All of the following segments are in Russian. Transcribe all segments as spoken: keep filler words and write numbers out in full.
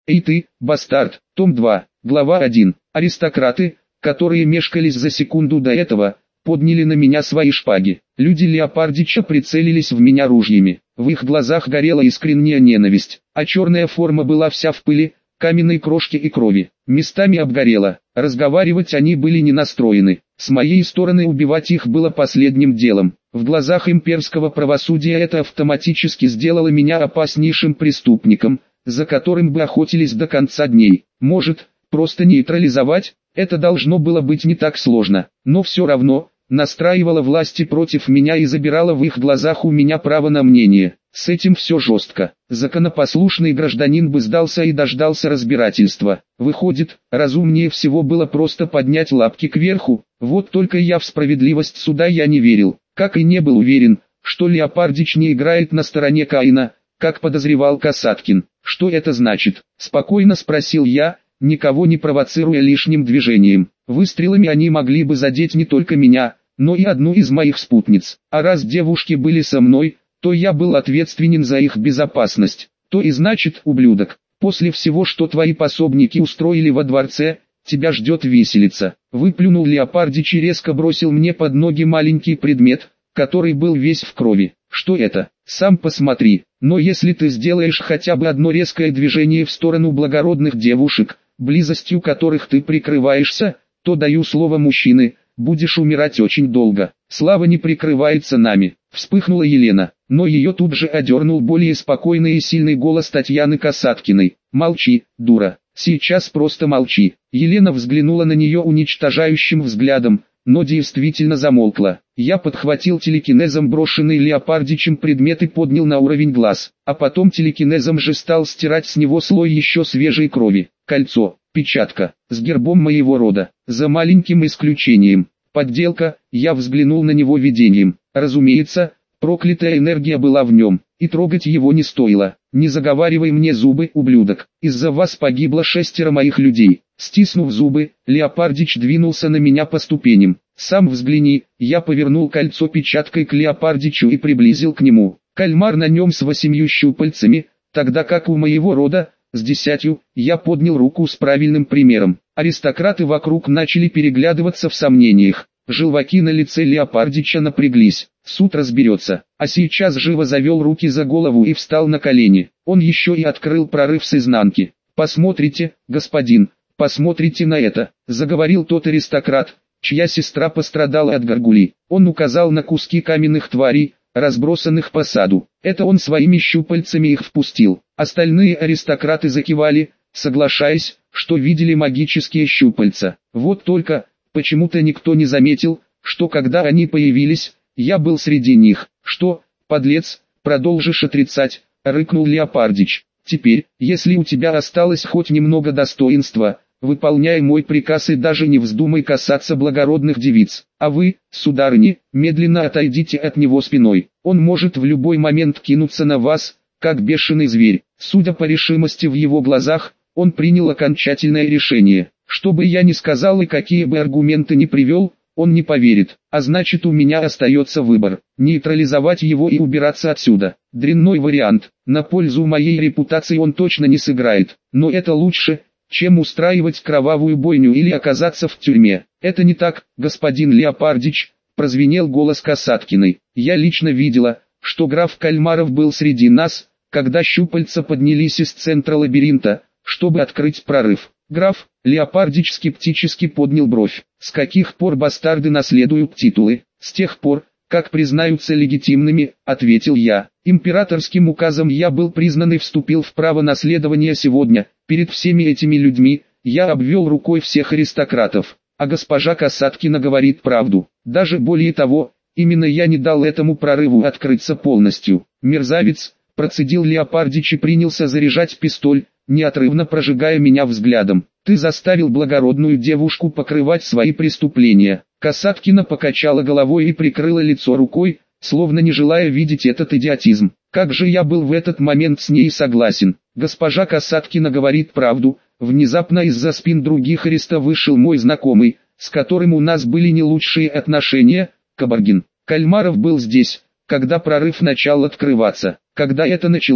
Эй ты, бастард, том два, глава один. Аристократы, которые мешкались за секунду до этого, подняли на меня свои шпаги. Люди Леопардича прицелились в меня ружьями. В их глазах горела искренняя ненависть, а черная форма была вся в пыли, каменной крошке и крови. Местами обгорела. Разговаривать они были не настроены. С моей стороны убивать их было последним делом. В глазах имперского правосудия это автоматически сделало меня опаснейшим преступником, за которым бы охотились до конца дней. Может, просто нейтрализовать? Это должно было быть не так сложно, но все равно, настраивала власти против меня и забирала в их глазах у меня право на мнение. С этим все жестко. Законопослушный гражданин бы сдался и дождался разбирательства. Выходит, разумнее всего было просто поднять лапки кверху. Вот только я в справедливость суда я не верил, как и не был уверен, что Леопардич не играет на стороне Каина, как подозревал Касаткин. Что это значит? Спокойно спросил я, никого не провоцируя лишним движением. Выстрелами они могли бы задеть не только меня, но и одну из моих спутниц. А раз девушки были со мной, то я был ответственен за их безопасность. То и значит, ублюдок, после всего, что твои пособники устроили во дворце, тебя ждет виселица. Выплюнул Леопардич и резко бросил мне под ноги маленький предмет, который был весь в крови. Что это? Сам посмотри. Но если ты сделаешь хотя бы одно резкое движение в сторону благородных девушек, близостью которых ты прикрываешься, то даю слово мужчины, будешь умирать очень долго. Слава не прикрывается нами. Вспыхнула Елена, но ее тут же одернул более спокойный и сильный голос Татьяны Касаткиной. Молчи, дура, сейчас просто молчи. Елена взглянула на нее уничтожающим взглядом, но действительно замолкла. Я подхватил телекинезом брошенный Леопардичем предмет и поднял на уровень глаз, а потом телекинезом же стал стирать с него слой еще свежей крови. Кольцо, печатка, с гербом моего рода, за маленьким исключением. Подделка, я взглянул на него видением. Разумеется, проклятая энергия была в нем, и трогать его не стоило. Не заговаривай мне зубы, ублюдок, из-за вас погибло шестеро моих людей. Стиснув зубы, Леопардич двинулся на меня по ступеням. Сам взгляни, я повернул кольцо печаткой к Леопардичу и приблизил к нему. Кальмар на нем с восемью щупальцами, тогда как у моего рода, с десятью. Я поднял руку с правильным примером. Аристократы вокруг начали переглядываться в сомнениях. Желваки на лице Леопардича напряглись. Суд разберется. А сейчас живо завел руки за голову и встал на колени. Он еще и открыл прорыв с изнанки. «Посмотрите, господин, посмотрите на это», — заговорил тот аристократ, чья сестра пострадала от горгулей. Он указал на куски каменных тварей, разбросанных по саду. Это он своими щупальцами их впустил. Остальные аристократы закивали, соглашаясь, что видели магические щупальца. Вот только, почему-то никто не заметил, что когда они появились, я был среди них. «Что, подлец, продолжишь отрицать?» — рыкнул Леопардич. «Теперь, если у тебя осталось хоть немного достоинства, выполняй мой приказ и даже не вздумай касаться благородных девиц. А вы, сударыни, медленно отойдите от него спиной. Он может в любой момент кинуться на вас, как бешеный зверь». Судя по решимости в его глазах, он принял окончательное решение. Что бы я ни сказал и какие бы аргументы ни привел, он не поверит. А значит, у меня остается выбор: нейтрализовать его и убираться отсюда. Дрянной вариант. На пользу моей репутации он точно не сыграет. Но это лучше, чем устраивать кровавую бойню или оказаться в тюрьме. «Это не так, господин Леопардич», — прозвенел голос Касаткиной. «Я лично видела, что граф Кальмаров был среди нас, когда щупальца поднялись из центра лабиринта, чтобы открыть прорыв». Граф Леопардич скептически поднял бровь. «С каких пор бастарды наследуют титулы?» «С тех пор, как признаются легитимными», — ответил я. «Императорским указом я был признан и вступил в право наследования сегодня. Перед всеми этими людьми я обвел рукой всех аристократов. А госпожа Касаткина говорит правду. Даже более того, именно я не дал этому прорыву открыться полностью». «Мерзавец», — процедил Леопардич и принялся заряжать пистоль, неотрывно прожигая меня взглядом. «Ты заставил благородную девушку покрывать свои преступления». Касаткина покачала головой и прикрыла лицо рукой, словно не желая видеть этот идиотизм. Как же я был в этот момент с ней согласен. Госпожа Касаткина говорит правду. Внезапно из-за спин других ариста вышел мой знакомый, с которым у нас были не лучшие отношения, Кабаргин. Кальмаров был здесь, когда прорыв начал открываться. Когда это началось,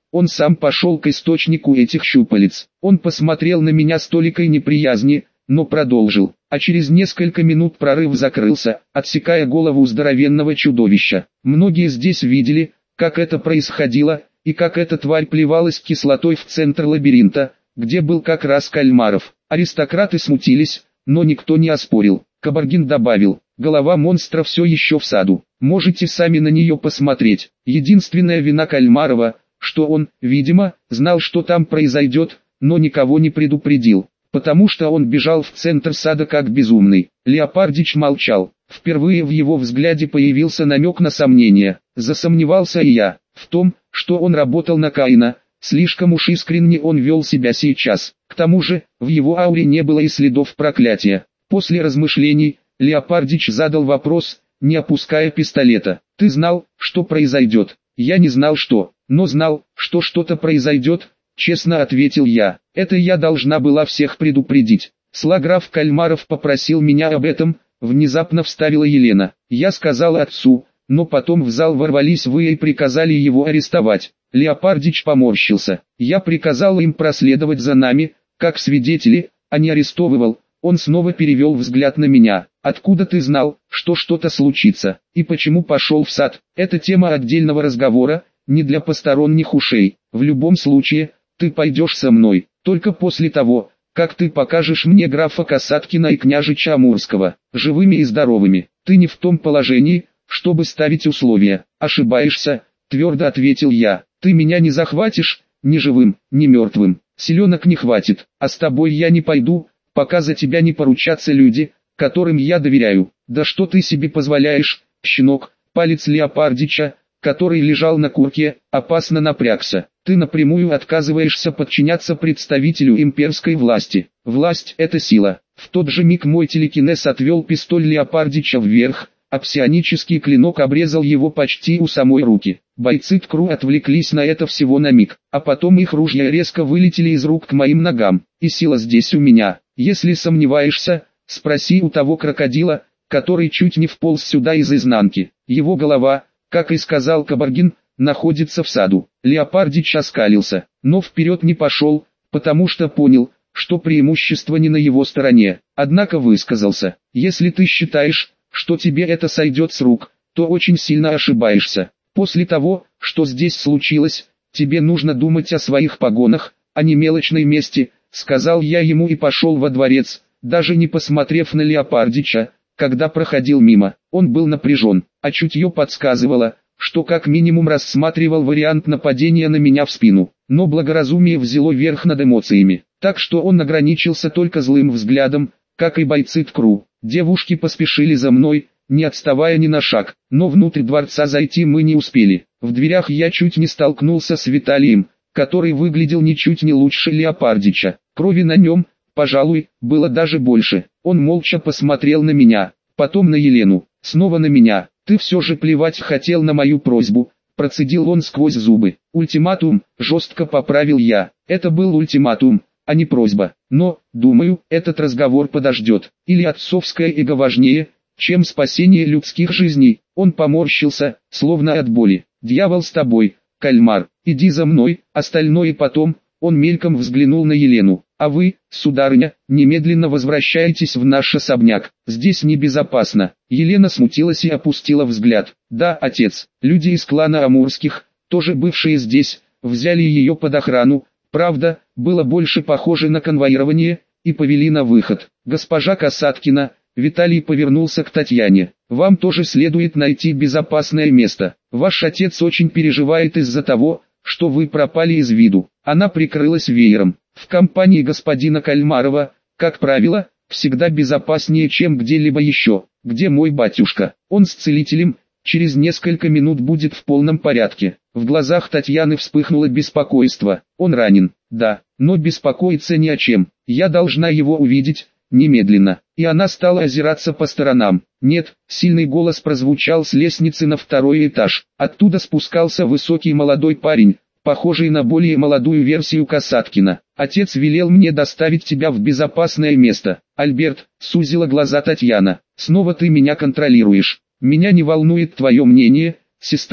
он сам пошел к источнику этих щупалец. Он посмотрел на меня с толикой неприязни, но продолжил, а через несколько минут прорыв закрылся, отсекая голову здоровенного чудовища. Многие здесь видели, как это происходило, и как эта тварь плевалась кислотой в центр лабиринта, где был как раз Кальмаров. Аристократы смутились, но никто не оспорил. Кабаргин добавил, голова монстра все еще в саду, можете сами на нее посмотреть. Единственная вина Кальмарова, что он, видимо, знал, что там произойдет, но никого не предупредил, потому что он бежал в центр сада как безумный. Леопардич молчал. Впервые в его взгляде появился намек на сомнение. Засомневался и я, в том, что он работал на Каина. Слишком уж искренне он вел себя сейчас. К тому же, в его ауре не было и следов проклятия. После размышлений, Леопардич задал вопрос, не опуская пистолета. «Ты знал, что произойдет?» «Я не знал что, но знал, что что-то произойдет», честно ответил я. «Это я должна была всех предупредить. Слаграф Кальмаров попросил меня об этом», внезапно вставила Елена. «Я сказала отцу, но потом в зал ворвались вы и приказали его арестовать». Леопардич поморщился. «Я приказал им проследовать за нами, как свидетели, а не арестовывал». Он снова перевел взгляд на меня. «Откуда ты знал, что что-то случится, и почему пошел в сад?» «Это тема отдельного разговора, не для посторонних ушей. В любом случае, ты пойдешь со мной, только после того, как ты покажешь мне графа Касаткина и княжича Амурского, живыми и здоровыми. Ты не в том положении, чтобы ставить условия». «Ошибаешься», твердо ответил я. «Ты меня не захватишь, ни живым, ни мертвым. Селенок не хватит, а с тобой я не пойду, пока за тебя не поручатся люди, которым я доверяю». «Да что ты себе позволяешь, щенок?» Палец Леопардича, который лежал на курке, опасно напрягся. «Ты напрямую отказываешься подчиняться представителю имперской власти. Власть – это сила». В тот же миг мой телекинез отвел пистоль Леопардича вверх, а псионический клинок обрезал его почти у самой руки. Бойцы ТКРУ отвлеклись на это всего на миг, а потом их ружья резко вылетели из рук к моим ногам. И сила здесь у меня. Если сомневаешься, спроси у того крокодила, который чуть не вполз сюда из изнанки. Его голова, как и сказал Кабаргин, находится в саду. Леопардич оскалился, но вперед не пошел, потому что понял, что преимущество не на его стороне. Однако высказался: «Если ты считаешь, что тебе это сойдет с рук, то очень сильно ошибаешься. После того, что здесь случилось, тебе нужно думать о своих погонах, а не мелочной мести», сказал я ему и пошел во дворец, даже не посмотрев на Леопардича. Когда проходил мимо, он был напряжен, а чутье подсказывало, что как минимум рассматривал вариант нападения на меня в спину. Но благоразумие взяло верх над эмоциями, так что он ограничился только злым взглядом, как и бойцы ТКРУ. Девушки поспешили за мной, не отставая ни на шаг, но внутрь дворца зайти мы не успели. В дверях я чуть не столкнулся с Виталием, который выглядел ничуть не лучше Леопардича. Крови на нем, пожалуй, было даже больше. Он молча посмотрел на меня, потом на Елену, снова на меня. «Ты все же плевать хотел на мою просьбу», процедил он сквозь зубы. «Ультиматум», жестко поправил я. «Это был ультиматум, а не просьба. Но, думаю, этот разговор подождет. Или отцовское эго важнее, чем спасение людских жизней». Он поморщился, словно от боли. «Дьявол с тобой, Кальмар, иди за мной, остальное потом». Он мельком взглянул на Елену. «А вы, сударыня, немедленно возвращайтесь в наш особняк, здесь небезопасно». Елена смутилась и опустила взгляд. «Да, отец, люди из клана Амурских, тоже бывшие здесь, взяли ее под охрану, правда, было больше похоже на конвоирование, и повели на выход. Госпожа Касаткина». Виталий повернулся к Татьяне. «Вам тоже следует найти безопасное место. Ваш отец очень переживает из-за того, что вы пропали из виду». Она прикрылась веером. «В компании господина Кальмарова, как правило, всегда безопаснее, чем где-либо еще. Где мой батюшка? Он с целителем, через несколько минут будет в полном порядке». В глазах Татьяны вспыхнуло беспокойство. «Он ранен, да, но беспокоиться ни о чем. Я должна его увидеть, немедленно». И она стала озираться по сторонам. «Нет», сильный голос прозвучал с лестницы на второй этаж. Оттуда спускался высокий молодой парень, похожий на более молодую версию Касаткина. «Отец велел мне доставить тебя в безопасное место». «Альберт», сузила глаза Татьяна, — «снова ты меня контролируешь. Меня не волнует твое мнение, сестра.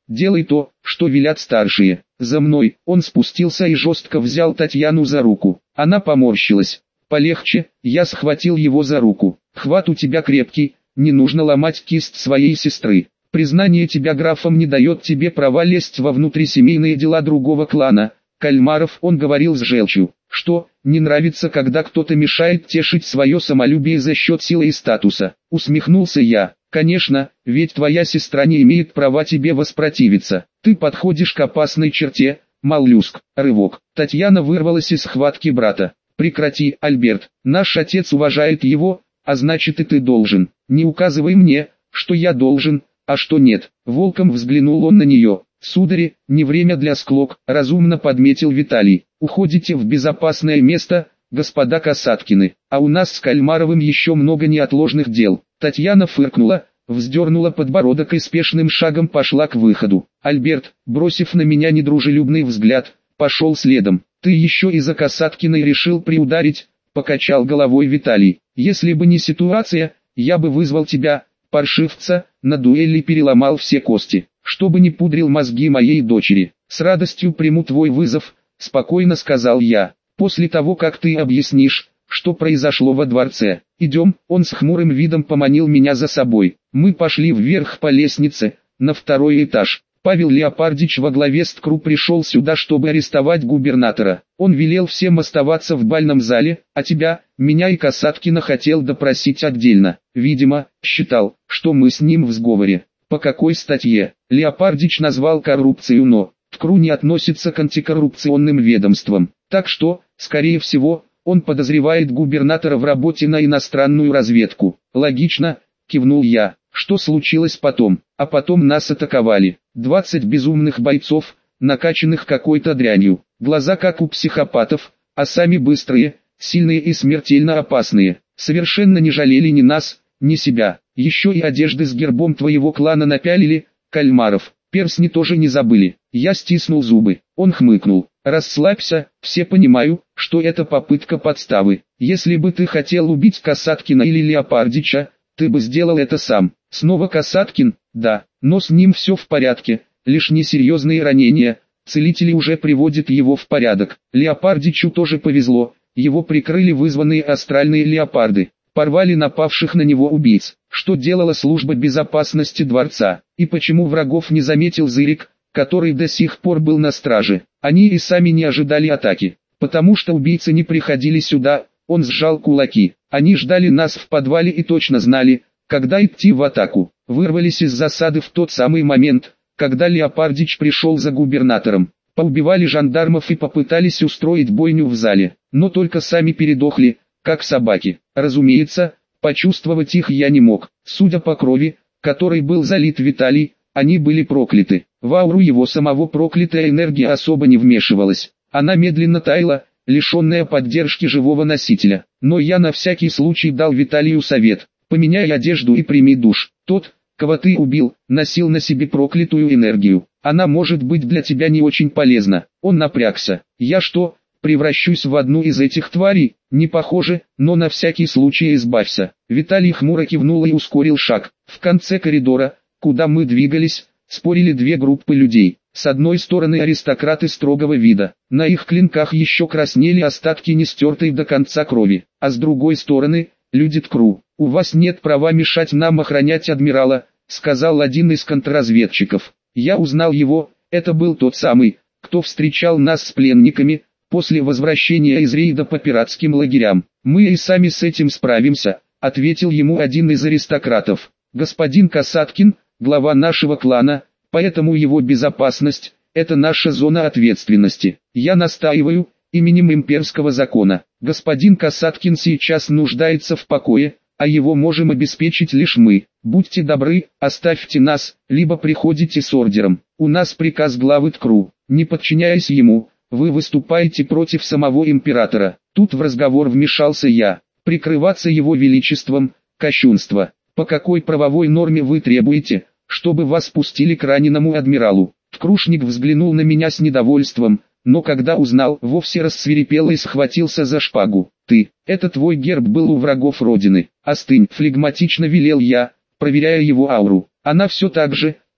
делай то, что велят старшие. За мной. Он спустился и жестко взял Татьяну за руку. Она поморщилась. Полегче. Я схватил его за руку. Хват у тебя крепкий, не нужно ломать кисть своей сестры. Признание тебя графом не дает тебе права лезть во внутрисемейные дела другого клана. Кальмаров, он говорил с желчью. Что, не нравится, когда кто-то мешает тешить свое самолюбие за счет силы и статуса? Усмехнулся я. Конечно, ведь твоя сестра не имеет права тебе воспротивиться. Ты подходишь к опасной черте, моллюск. Рывок. Татьяна вырвалась из схватки брата. Прекрати, Альберт. Наш отец уважает его, а значит и ты должен. Не указывай мне, что я должен, а что нет. Волком взглянул он на нее. Судари, не время для склок, разумно подметил Виталий. Уходите в безопасное место, господа Касаткины, а у нас с Кальмаровым еще много неотложных дел. Татьяна фыркнула, вздернула подбородок и спешным шагом пошла к выходу. Альберт, бросив на меня недружелюбный взгляд, пошел следом. Ты еще и за Касаткиной решил приударить, покачал головой Виталий. Если бы не ситуация, я бы вызвал тебя, паршивца, на дуэли переломал все кости, чтобы не пудрил мозги моей дочери. С радостью приму твой вызов, спокойно сказал я, после того как ты объяснишь, что произошло во дворце. Идем, он с хмурым видом поманил меня за собой. Мы пошли вверх по лестнице, на второй этаж. Павел Леопардич во главе с КРУ пришел сюда, чтобы арестовать губернатора. Он велел всем оставаться в бальном зале, а тебя, меня и Касаткина хотел допросить отдельно. Видимо, считал, что мы с ним в сговоре. По какой статье? Леопардич назвал коррупцию, но КРУ не относится к антикоррупционным ведомствам. Так что, скорее всего, он подозревает губернатора в работе на иностранную разведку. Логично, кивнул я. Что случилось потом? А потом нас атаковали. двадцать безумных бойцов, накачанных какой-то дрянью. Глаза как у психопатов, а сами быстрые, сильные и смертельно опасные. Совершенно не жалели ни нас, ни себя. Еще и одежды с гербом твоего клана напялили, Кальмаров. Перстни тоже не забыли. Я стиснул зубы. Он хмыкнул. Расслабься, все понимаю, что это попытка подставы. Если бы ты хотел убить Касаткина или Леопардича, ты бы сделал это сам. Снова Касаткин? Да, но с ним все в порядке, лишь несерьезные ранения. Целители уже приводят его в порядок. Леопардичу тоже повезло, его прикрыли вызванные астральные леопарды. Порвали напавших на него убийц. Что делала служба безопасности дворца? И почему врагов не заметил Зырик, который до сих пор был на страже? Они и сами не ожидали атаки. Потому что убийцы не приходили сюда. Он сжал кулаки. Они ждали нас в подвале и точно знали, когда идти в атаку. Вырвались из засады в тот самый момент, когда Леопардич пришел за губернатором. Поубивали жандармов и попытались устроить бойню в зале. Но только сами передохли, как собаки. Разумеется, почувствовать их я не мог. Судя по крови, которой был залит Виталий, они были прокляты. В ауру его самого проклятая энергия особо не вмешивалась. Она медленно таяла, лишенная поддержки живого носителя. Но я на всякий случай дал Виталию совет. Поменяй одежду и прими душ. Тот, кого ты убил, носил на себе проклятую энергию. Она может быть для тебя не очень полезна. Он напрягся. Я что, превращусь в одну из этих тварей? Не похоже, но на всякий случай избавься. Виталий хмуро кивнул и ускорил шаг. В конце коридора, куда мы двигались, спорили две группы людей. С одной стороны аристократы строгого вида, на их клинках еще краснели остатки нестертой до конца крови, а с другой стороны, люди ТКРУ. «У вас нет права мешать нам охранять адмирала», — сказал один из контрразведчиков. Я узнал его, это был тот самый, кто встречал нас с пленниками, после возвращения из рейда по пиратским лагерям. «Мы и сами с этим справимся», — ответил ему один из аристократов. «Господин Касаткин, глава нашего клана, поэтому его безопасность – это наша зона ответственности. Я настаиваю, именем имперского закона. Господин Касаткин сейчас нуждается в покое, а его можем обеспечить лишь мы. Будьте добры, оставьте нас, либо приходите с ордером. У нас приказ главы ТКРУ. Не подчиняясь ему, вы выступаете против самого императора». Тут в разговор вмешался я. «Прикрываться его величеством – кощунство. По какой правовой норме вы требуете, чтобы вас пустили к раненому адмиралу?» Ткрушник взглянул на меня с недовольством, но когда узнал, вовсе рассвирепел и схватился за шпагу. «Ты, это твой герб был у врагов Родины. Остынь», флегматично велел я, проверяя его ауру. Она все так же,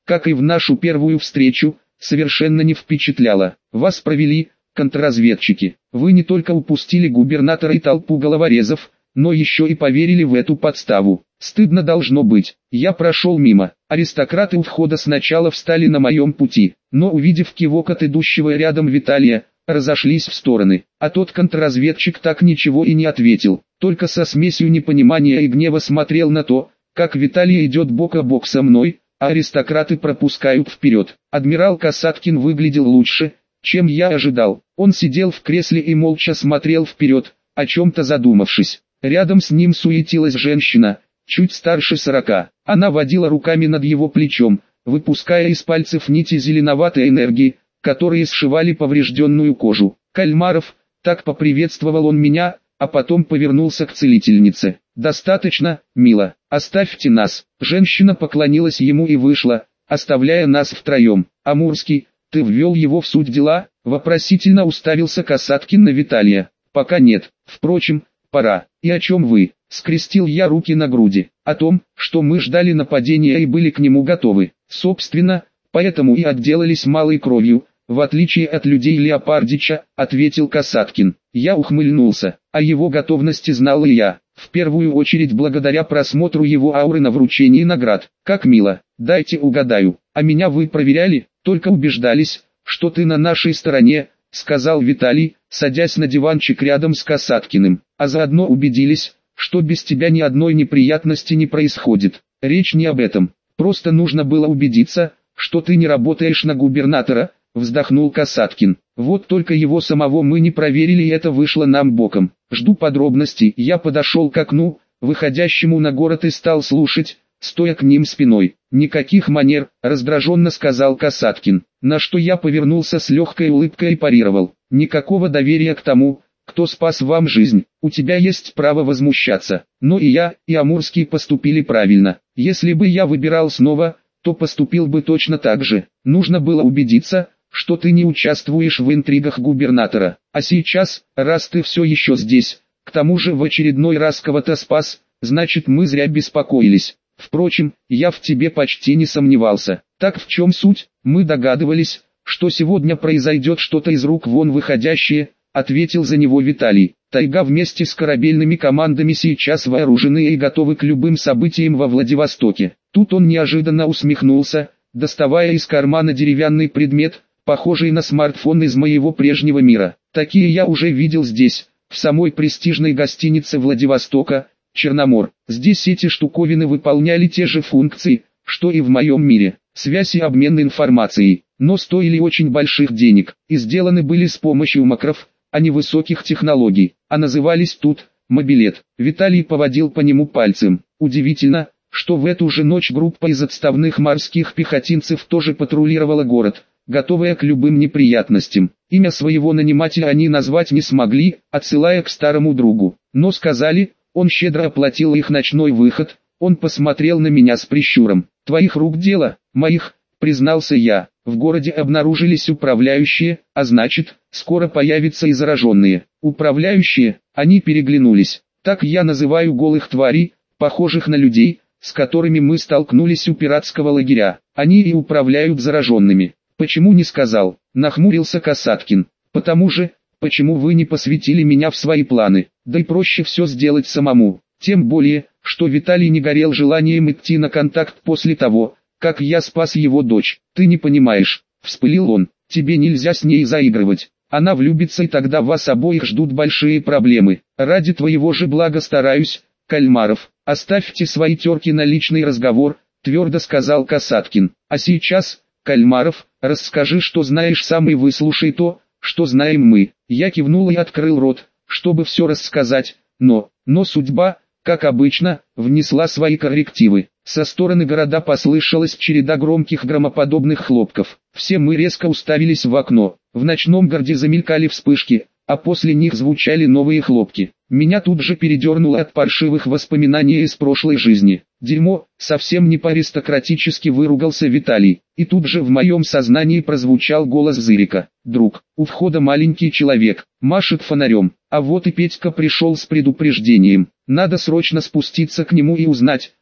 как и в нашу первую встречу, совершенно не впечатляло. Вас провели контрразведчики. Вы не только упустили губернатора и толпу головорезов, но еще и поверили в эту подставу. Стыдно должно быть. Я прошел мимо. Аристократы у входа сначала встали на моем пути, но увидев кивок от идущего рядом Виталия, разошлись в стороны. А тот контрразведчик так ничего и не ответил, только со смесью непонимания и гнева смотрел на то, как Виталий идет бок о бок со мной, а аристократы пропускают вперед. Адмирал Касаткин выглядел лучше, чем я ожидал. Он сидел в кресле и молча смотрел вперед, о чем-то задумавшись. Рядом с ним суетилась женщина, чуть старше сорока. Она водила руками над его плечом, выпуская из пальцев нити зеленоватой энергии, которые сшивали поврежденную кожу. «Кальмаров», так поприветствовал он меня, а потом повернулся к целительнице. «Достаточно, мило, оставьте нас». Женщина поклонилась ему и вышла, оставляя нас втроем. «Амурский, ты ввел его в суть дела?» Вопросительно уставился Касаткин на Виталия. «Пока нет, впрочем, пора». «И о чем вы?» — скрестил я руки на груди. «О том, что мы ждали нападения и были к нему готовы. Собственно, поэтому и отделались малой кровью, в отличие от людей Леопардича», — ответил Касаткин. Я ухмыльнулся. О его готовности знал и я, в первую очередь благодаря просмотру его ауры на вручении наград. «Как мило, дайте угадаю, а меня вы проверяли, только убеждались, что ты на нашей стороне», — сказал Виталий, садясь на диванчик рядом с Касаткиным. «А заодно убедились, что без тебя ни одной неприятности не происходит. Речь не об этом, просто нужно было убедиться, что ты не работаешь на губернатора», — вздохнул Касаткин. «Вот только его самого мы не проверили, и это вышло нам боком. Жду подробностей». Я подошел к окну, выходящему на город, и стал слушать, стоя к ним спиной. «Никаких манер», — раздраженно сказал Касаткин, на что я повернулся с легкой улыбкой и парировал. «Никакого доверия к тому, кто спас вам жизнь. У тебя есть право возмущаться, но и я, и Амурский поступили правильно. Если бы я выбирал снова, то поступил бы точно так же. Нужно было убедиться, что ты не участвуешь в интригах губернатора. А сейчас, раз ты все еще здесь, к тому же в очередной раз кого-то спас, значит мы зря беспокоились. Впрочем, я в тебе почти не сомневался. Так в чем суть? Мы догадывались, что сегодня произойдет что-то из рук вон выходящее», — ответил за него Виталий. «Тайга вместе с корабельными командами сейчас вооружены и готовы к любым событиям во Владивостоке». Тут он неожиданно усмехнулся, доставая из кармана деревянный предмет, похожий на смартфон из моего прежнего мира. «Такие я уже видел здесь, в самой престижной гостинице Владивостока, Черномор. Здесь эти штуковины выполняли те же функции, что и в моем мире. Связь и обмен информацией, но стоили очень больших денег, и сделаны были с помощью макров, а не высоких технологий, а назывались тут «мобилет». Виталий поводил по нему пальцем. Удивительно, что в эту же ночь группа из отставных морских пехотинцев тоже патрулировала город, готовая к любым неприятностям. Имя своего нанимателя они назвать не смогли, отсылая к старому другу, но сказали, он щедро оплатил их ночной выход. Он посмотрел на меня с прищуром. «Твоих рук дело?» «Моих», признался я. «В городе обнаружились управляющие, а значит, скоро появятся и зараженные». «Управляющие?» Они переглянулись. «Так я называю голых тварей, похожих на людей, с которыми мы столкнулись у пиратского лагеря. Они и управляют зараженными». «Почему не сказал?» Нахмурился Касаткин. «Потому же, почему вы не посвятили меня в свои планы? Да и проще все сделать самому. Тем более, что Виталий не горел желанием идти на контакт после того, как я спас его дочь. Ты не понимаешь», — вспылил он, — «тебе нельзя с ней заигрывать. Она влюбится, и тогда вас обоих ждут большие проблемы. Ради твоего же блага стараюсь, Кальмаров. Оставьте свои терки на личный разговор», — твердо сказал Касаткин. «А сейчас, Кальмаров, расскажи, что знаешь сам, и выслушай то, что знаем мы». Я кивнул и открыл рот, чтобы все рассказать, но, но судьба, как обычно, внесла свои коррективы. Со стороны города послышалась череда громких громоподобных хлопков. Все мы резко уставились в окно. В ночном городе замелькали вспышки, а после них звучали новые хлопки. Меня тут же передернуло от паршивых воспоминаний из прошлой жизни. «Дерьмо», совсем не по-аристократически выругался Виталий. И тут же в моем сознании прозвучал голос Зырика. «Друг, у входа маленький человек, машет фонарем, а вот и Петька пришел с предупреждением. Надо срочно спуститься к нему и узнать,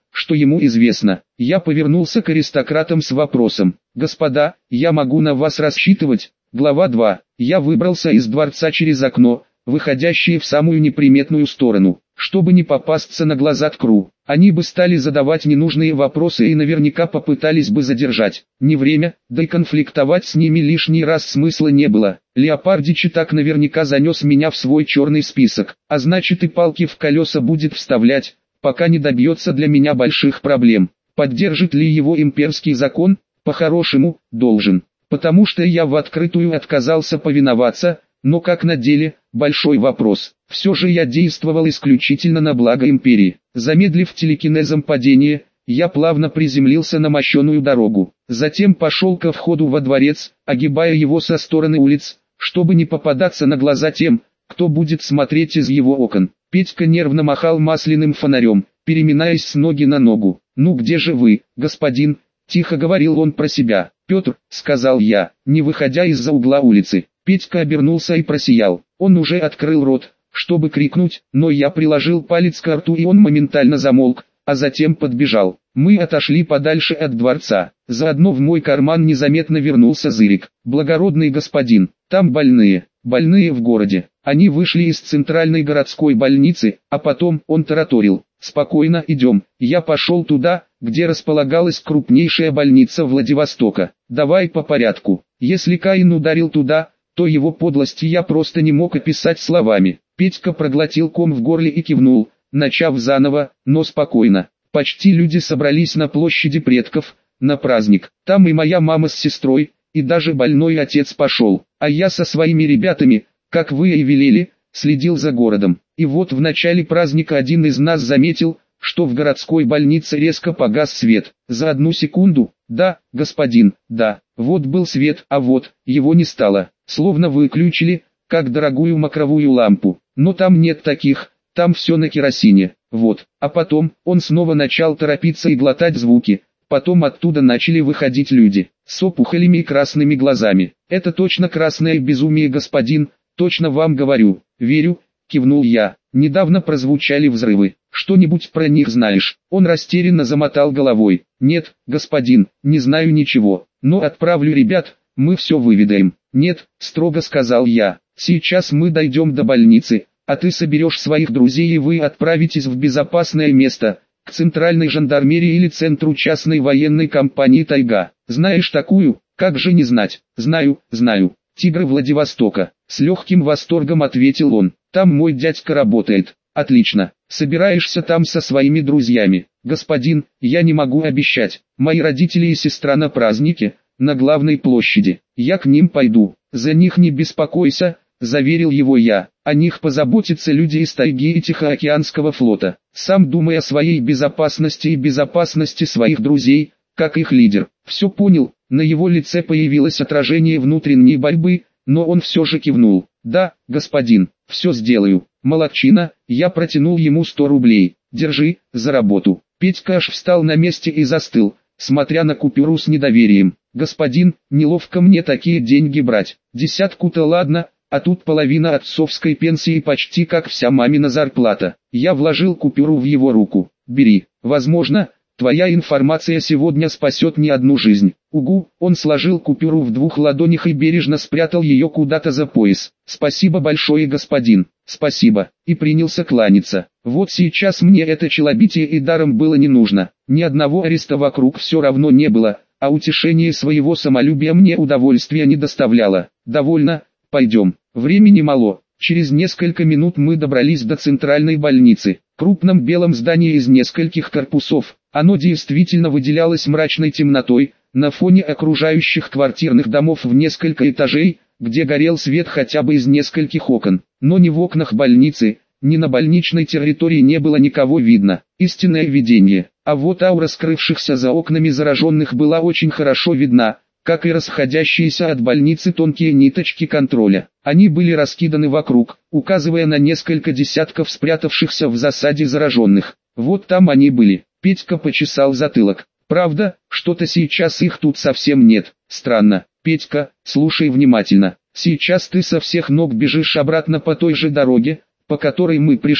что ему известно. Я повернулся к аристократам с вопросом: «Господа, я могу на вас рассчитывать?» Глава два. Я выбрался из дворца через окно, выходящее в самую неприметную сторону, чтобы не попасться на глаза Ткру. Они бы стали задавать ненужные вопросы и наверняка попытались бы задержать. Не время, да и конфликтовать с ними лишний раз смысла не было. Леопардич и так наверняка занес меня в свой черный список, а значит и палки в колеса будет вставлять, пока не добьется для меня больших проблем. Поддержит ли его имперский закон? По-хорошему, должен. Потому что я в открытую отказался повиноваться, но как на деле, большой вопрос. Все же я действовал исключительно на благо империи. Замедлив телекинезом падение, я плавно приземлился на мощеную дорогу. Затем пошел ко входу во дворец, огибая его со стороны улиц, чтобы не попадаться на глаза тем, кто будет смотреть из его окон. Петька нервно махал масляным фонарем, переминаясь с ноги на ногу. «Ну где же вы, господин?» – тихо говорил он про себя. «Петр», — сказал я, не выходя из-за угла улицы. Петька обернулся и просиял. Он уже открыл рот, чтобы крикнуть, но я приложил палец к рту и он моментально замолк, а затем подбежал. Мы отошли подальше от дворца. Заодно в мой карман незаметно вернулся Зырик. «Благородный господин, там больные, больные в городе». Они вышли из центральной городской больницы, а потом он тараторил: «Спокойно, идем». Я пошел туда, где располагалась крупнейшая больница Владивостока. Давай по порядку. Если Каин ударил туда, то его подлости я просто не мог описать словами. Петька проглотил ком в горле и кивнул, начав заново, но спокойно. Почти люди собрались на площади предков, на праздник. Там и моя мама с сестрой, и даже больной отец пошел. А я со своими ребятами, как вы и велели, следил за городом. И вот в начале праздника один из нас заметил, что в городской больнице резко погас свет. За одну секунду, да, господин, да, вот был свет, а вот, его не стало. Словно выключили, как дорогую макровую лампу. Но там нет таких, там все на керосине. Вот, а потом, он снова начал торопиться и глотать звуки. Потом оттуда начали выходить люди, с опухолями и красными глазами. Это точно красное безумие, господин, точно вам говорю. Верю, кивнул я. Недавно прозвучали взрывы. Что-нибудь про них знаешь? Он растерянно замотал головой. Нет, господин, не знаю ничего. Но отправлю ребят, мы все выведаем. Нет, строго сказал я. Сейчас мы дойдем до больницы, а ты соберешь своих друзей и вы отправитесь в безопасное место, к центральной жандармерии или центру частной военной компании «Тайга». Знаешь такую? Как же не знать? Знаю, знаю. «Тигры Владивостока», с легким восторгом ответил он. Там мой дядька работает. Отлично. Собираешься там со своими друзьями? Господин, я не могу обещать. Мои родители и сестра на празднике, на главной площади. Я к ним пойду. За них не беспокойся, заверил его я. О них позаботятся люди из тайги и Тихоокеанского флота. Сам думай о своей безопасности и безопасности своих друзей, как их лидер. Все понял. На его лице появилось отражение внутренней борьбы, но он все же кивнул. Да, господин, все сделаю. Молодчина, я протянул ему сто рублей. Держи, за работу. Петька аж встал на месте и застыл, смотря на купюру с недоверием. Господин, неловко мне такие деньги брать. Десятку-то ладно, а тут половина отцовской пенсии почти как вся мамина зарплата. Я вложил купюру в его руку. Бери. Возможно, твоя информация сегодня спасет не одну жизнь. Угу, он сложил купюру в двух ладонях и бережно спрятал ее куда-то за пояс. Спасибо большое, господин. Спасибо. И принялся кланяться. Вот сейчас мне это челобитие и даром было не нужно. Ни одного ареста вокруг все равно не было, а утешение своего самолюбия мне удовольствия не доставляло. Довольно, пойдем. Времени мало. Через несколько минут мы добрались до центральной больницы. Крупном белом здании из нескольких корпусов. Оно действительно выделялось мрачной темнотой, на фоне окружающих квартирных домов в несколько этажей, где горел свет хотя бы из нескольких окон. Но ни в окнах больницы, ни на больничной территории не было никого видно. Истинное видение. А вот аура скрывшихся за окнами зараженных была очень хорошо видна, как и расходящиеся от больницы тонкие ниточки контроля. Они были раскиданы вокруг, указывая на несколько десятков спрятавшихся в засаде зараженных. Вот там они были. Петька почесал затылок. Правда, что-то сейчас их тут совсем нет. Странно. Петька, слушай внимательно. Сейчас ты со всех ног бежишь обратно по той же дороге, по которой мы пришли,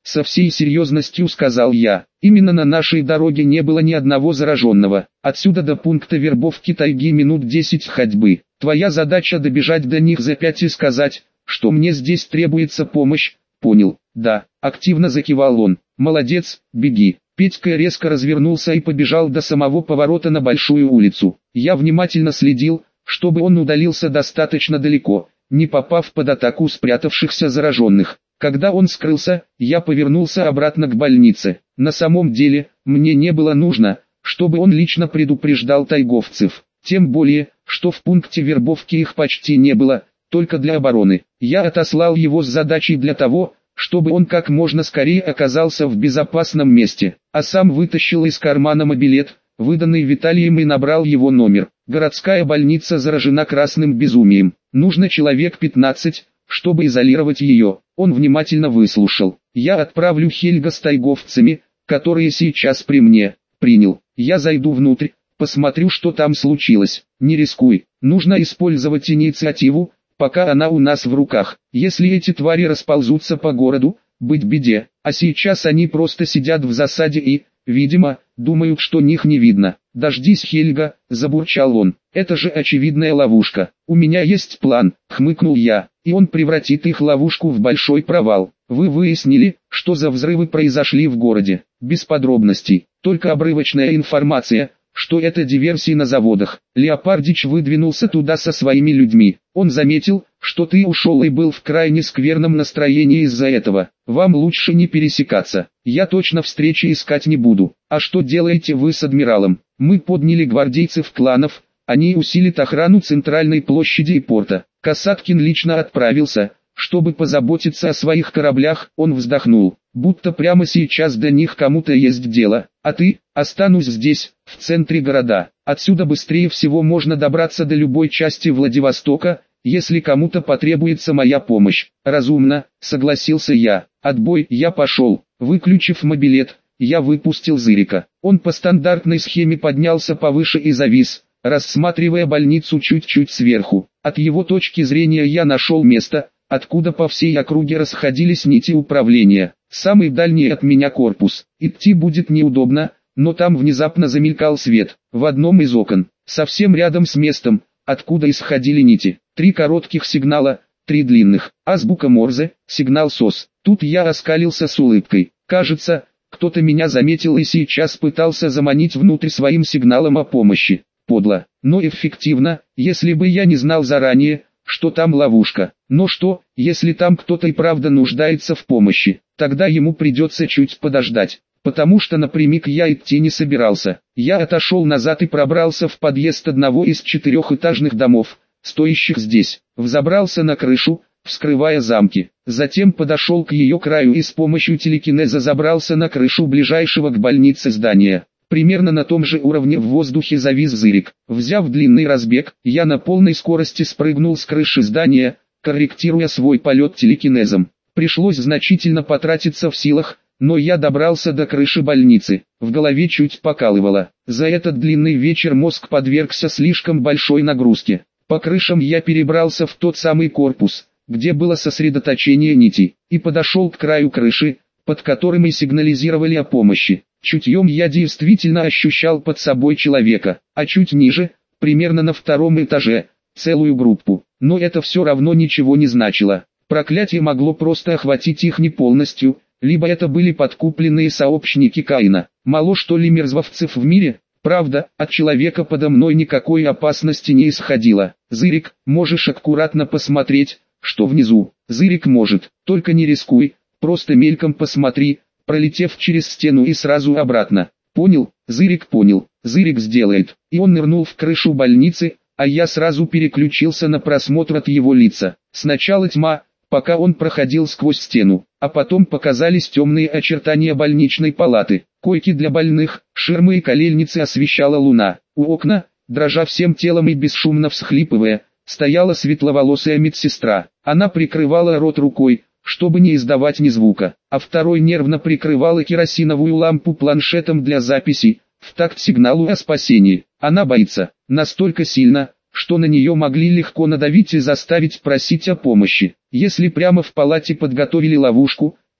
со всей серьезностью сказал я. Именно на нашей дороге не было ни одного зараженного. Отсюда до пункта вербовки тайги минут десять ходьбы. Твоя задача добежать до них за пять и сказать, что мне здесь требуется помощь. Понял? Да, активно закивал он. Молодец, беги. Петька резко развернулся и побежал до самого поворота на большую улицу. Я внимательно следил, чтобы он удалился достаточно далеко, не попав под атаку спрятавшихся зараженных. Когда он скрылся, я повернулся обратно к больнице. На самом деле, мне не было нужно, чтобы он лично предупреждал тайговцев. Тем более, что в пункте вербовки их почти не было, только для обороны. Я отослал его с задачей для того, чтобы он как можно скорее оказался в безопасном месте, а сам вытащил из кармана мобилет, выданный Виталием, и набрал его номер. Городская больница заражена красным безумием. Нужно человек пятнадцать, чтобы изолировать ее. Он внимательно выслушал. Я отправлю Хельга с тайговцами, которые сейчас при мне. Принял. Я зайду внутрь, посмотрю, что там случилось. Не рискуй. Нужно использовать инициативу, пока она у нас в руках. Если эти твари расползутся по городу, быть беде. А сейчас они просто сидят в засаде и, видимо, думают, что них не видно. «Дождись Хельга», — забурчал он. «Это же очевидная ловушка. У меня есть план», — хмыкнул я, «и он превратит их ловушку в большой провал». «Вы выяснили, что за взрывы произошли в городе?» «Без подробностей, только обрывочная информация, что это диверсии на заводах. Леопардич выдвинулся туда со своими людьми. Он заметил, что ты ушел и был в крайне скверном настроении из-за этого. Вам лучше не пересекаться. Я точно встречи искать не буду. А что делаете вы с адмиралом?» «Мы подняли гвардейцев кланов, они усилят охрану центральной площади и порта. Касаткин лично отправился, чтобы позаботиться о своих кораблях». Он вздохнул, будто прямо сейчас до них кому-то есть дело. «А ты?» «Останусь здесь, в центре города. Отсюда быстрее всего можно добраться до любой части Владивостока, если кому-то потребуется моя помощь». «Разумно», — согласился я. «Отбой». Я пошел. Выключив мобилет, я выпустил Зырика. Он по стандартной схеме поднялся повыше и завис, рассматривая больницу чуть-чуть сверху. От его точки зрения я нашел место, откуда по всей округе расходились нити управления. Самый дальний от меня корпус. Идти будет неудобно, но там внезапно замелькал свет. В одном из окон, совсем рядом с местом, откуда исходили нити. Три коротких сигнала, три длинных. Азбука Морзе, сигнал СОС. Тут я оскалился с улыбкой. Кажется, кто-то меня заметил и сейчас пытался заманить внутрь своим сигналом о помощи. Подло, но эффективно, если бы я не знал заранее, что там ловушка. Но что, если там кто-то и правда нуждается в помощи? Тогда ему придется чуть подождать, потому что напрямик я идти не собирался. Я отошел назад и пробрался в подъезд одного из четырехэтажных домов, стоящих здесь. Взобрался на крышу, вскрывая замки. Затем подошел к ее краю и с помощью телекинеза забрался на крышу ближайшего к больнице здания. Примерно на том же уровне в воздухе завис Зырик. Взяв длинный разбег, я на полной скорости спрыгнул с крыши здания, корректируя свой полет телекинезом. Пришлось значительно потратиться в силах, но я добрался до крыши больницы. В голове чуть покалывало. За этот длинный вечер мозг подвергся слишком большой нагрузке. По крышам я перебрался в тот самый корпус, где было сосредоточение нитей, и подошел к краю крыши, под которым и сигнализировали о помощи. Чутьем я действительно ощущал под собой человека, а чуть ниже, примерно на втором этаже, целую группу. Но это все равно ничего не значило. Проклятие могло просто охватить их не полностью, либо это были подкупленные сообщники Каина. Мало что ли мерзавцев в мире? Правда, от человека подо мной никакой опасности не исходило. «Зырик, можешь аккуратно посмотреть, что внизу?» «Зырик может, только не рискуй, просто мельком посмотри, пролетев через стену и сразу обратно». «Понял?» Зырик понял. Зырик сделает. И он нырнул в крышу больницы, а я сразу переключился на просмотр от его лица. Сначала тьма, пока он проходил сквозь стену, а потом показались темные очертания больничной палаты. Койки для больных, ширмы и калельницы освещала луна. У окна, дрожа всем телом и бесшумно всхлипывая, стояла светловолосая медсестра. Она прикрывала рот рукой, чтобы не издавать ни звука, а второй нервно прикрывала керосиновую лампу планшетом для записи, в такт сигналу о спасении. Она боится, настолько сильно, что на нее могли легко надавить и заставить просить о помощи. Если прямо в палате подготовили ловушку,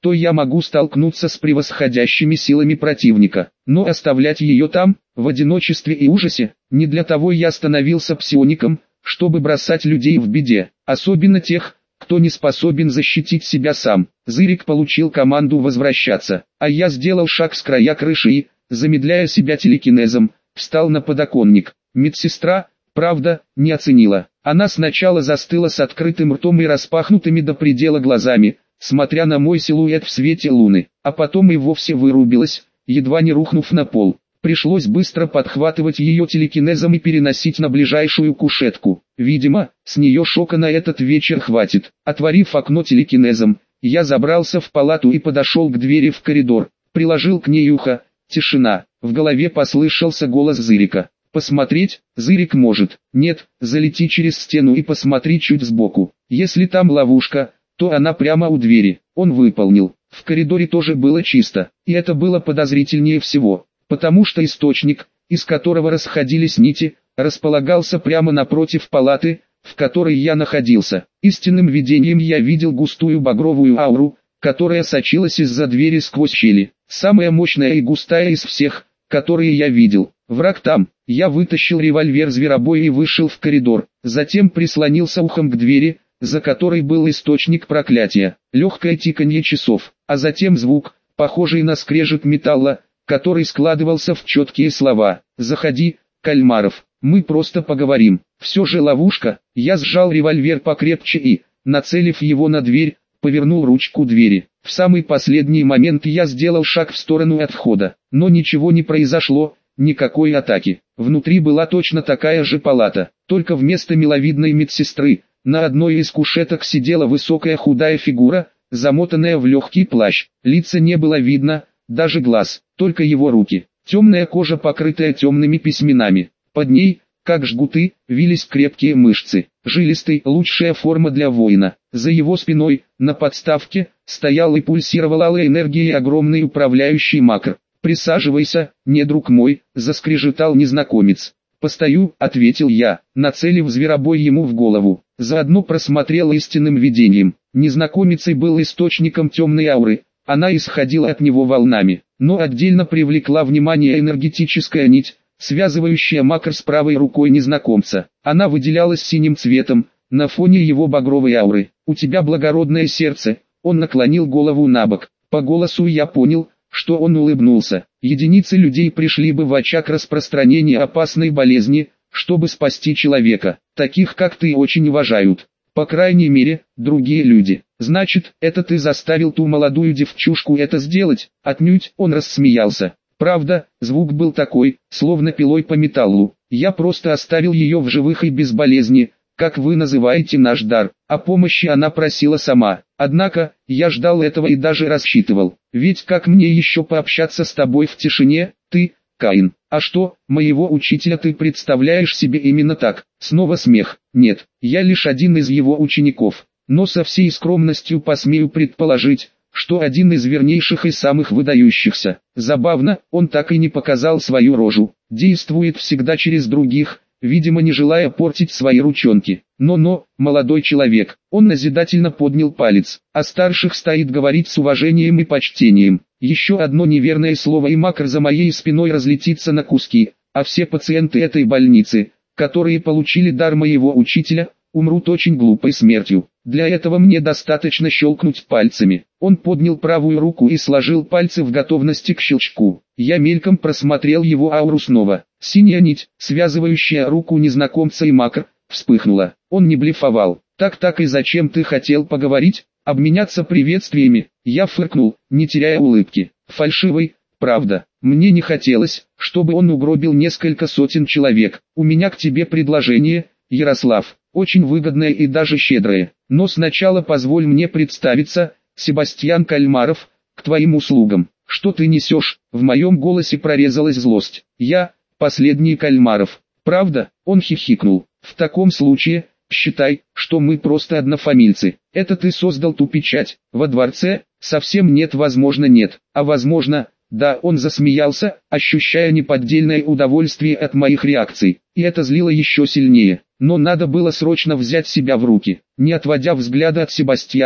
то я могу столкнуться с превосходящими силами противника. Но оставлять ее там, в одиночестве и ужасе, не для того я становился псиоником, чтобы бросать людей в беде, особенно тех, кто не способен защитить себя сам. Зырик получил команду возвращаться, а я сделал шаг с края крыши и, замедляя себя телекинезом, встал на подоконник. Медсестра, правда, не оценила. Она сначала застыла с открытым ртом и распахнутыми до предела глазами, смотря на мой силуэт в свете луны, а потом и вовсе вырубилась, едва не рухнув на пол. Пришлось быстро подхватывать ее телекинезом и переносить на ближайшую кушетку. Видимо, с нее шока на этот вечер хватит. Отворив окно телекинезом, я забрался в палату и подошел к двери в коридор. Приложил к ней ухо. Тишина. В голове послышался голос Зырика. Посмотреть, Зырик может. Нет, залети через стену и посмотри чуть сбоку. Если там ловушка, то она прямо у двери. Он выполнил. В коридоре тоже было чисто, и это было подозрительнее всего, потому что источник, из которого расходились нити, располагался прямо напротив палаты, в которой я находился. Истинным видением я видел густую багровую ауру, которая сочилась из-за двери сквозь щели. Самая мощная и густая из всех, которые я видел. Враг там. Я вытащил револьвер зверобоя и вышел в коридор, затем прислонился ухом к двери, за которой был источник проклятия. Легкое тиканье часов, а затем звук, похожий на скрежет металла, который складывался в четкие слова. «Заходи, Кальмаров, мы просто поговорим». Все же ловушка. Я сжал револьвер покрепче и, нацелив его на дверь, повернул ручку двери. В самый последний момент я сделал шаг в сторону от входа, но ничего не произошло, никакой атаки. Внутри была точно такая же палата, только вместо миловидной медсестры, на одной из кушеток сидела высокая худая фигура, замотанная в легкий плащ. Лица не было видно, даже глаз, только его руки. Темная кожа, покрытая темными письменами. Под ней, как жгуты, вились крепкие мышцы. Жилистый, лучшая форма для воина. За его спиной, на подставке, стоял и пульсировал алой энергией огромный управляющий макр. «Присаживайся, не друг мой», — заскрежетал незнакомец. «Постою», — ответил я, нацелив зверобой ему в голову. Заодно просмотрел истинным видением. Незнакомицей был источником темной ауры. Она исходила от него волнами, но отдельно привлекла внимание энергетическая нить, связывающая макр с правой рукой незнакомца. Она выделялась синим цветом, на фоне его багровой ауры. «У тебя благородное сердце», — он наклонил голову набок. По голосу я понял, что он улыбнулся. Единицы людей пришли бы в очаг распространения опасной болезни, чтобы спасти человека. Таких как ты очень уважают. По крайней мере, другие люди. Значит, это ты заставил ту молодую девчушку это сделать? Отнюдь, он рассмеялся. Правда, звук был такой, словно пилой по металлу. Я просто оставил ее в живых и без болезни, как вы называете наш дар. О помощи она просила сама. Однако, я ждал этого и даже рассчитывал. Ведь как мне еще пообщаться с тобой в тишине, ты, Каин? А что, моего учителя ты представляешь себе именно так? Снова смех. Нет, я лишь один из его учеников. Но со всей скромностью посмею предположить, что один из вернейших и самых выдающихся. Забавно, он так и не показал свою рожу. Действует всегда через других, видимо не желая портить свои ручонки. Но-но, молодой человек, он назидательно поднял палец. О старших стоит говорить с уважением и почтением. Еще одно неверное слово и макр за моей спиной разлетится на куски, а все пациенты этой больницы, которые получили дар моего учителя, умрут очень глупой смертью. Для этого мне достаточно щелкнуть пальцами. Он поднял правую руку и сложил пальцы в готовности к щелчку. Я мельком просмотрел его ауру снова. Синяя нить, связывающая руку незнакомца и макр, вспыхнула. Он не блефовал. Так-так и зачем ты хотел поговорить? Обменяться приветствиями? Я фыркнул, не теряя улыбки. Фальшивый, правда. Мне не хотелось, чтобы он угробил несколько сотен человек. У меня к тебе предложение, Ярослав. Очень выгодное и даже щедрое. Но сначала позволь мне представиться, Себастьян Кальмаров, к твоим услугам. Что ты несешь? В моем голосе прорезалась злость. Я, последний Кальмаров. Правда? Он хихикнул. В таком случае, считай, что мы просто однофамильцы. Это ты создал ту печать. Во дворце? Совсем нет, возможно нет. А возможно, да, он засмеялся, ощущая неподдельное удовольствие от моих реакций. И это злило еще сильнее. Но надо было срочно взять себя в руки. Не отводя взгляда от Себастьяна,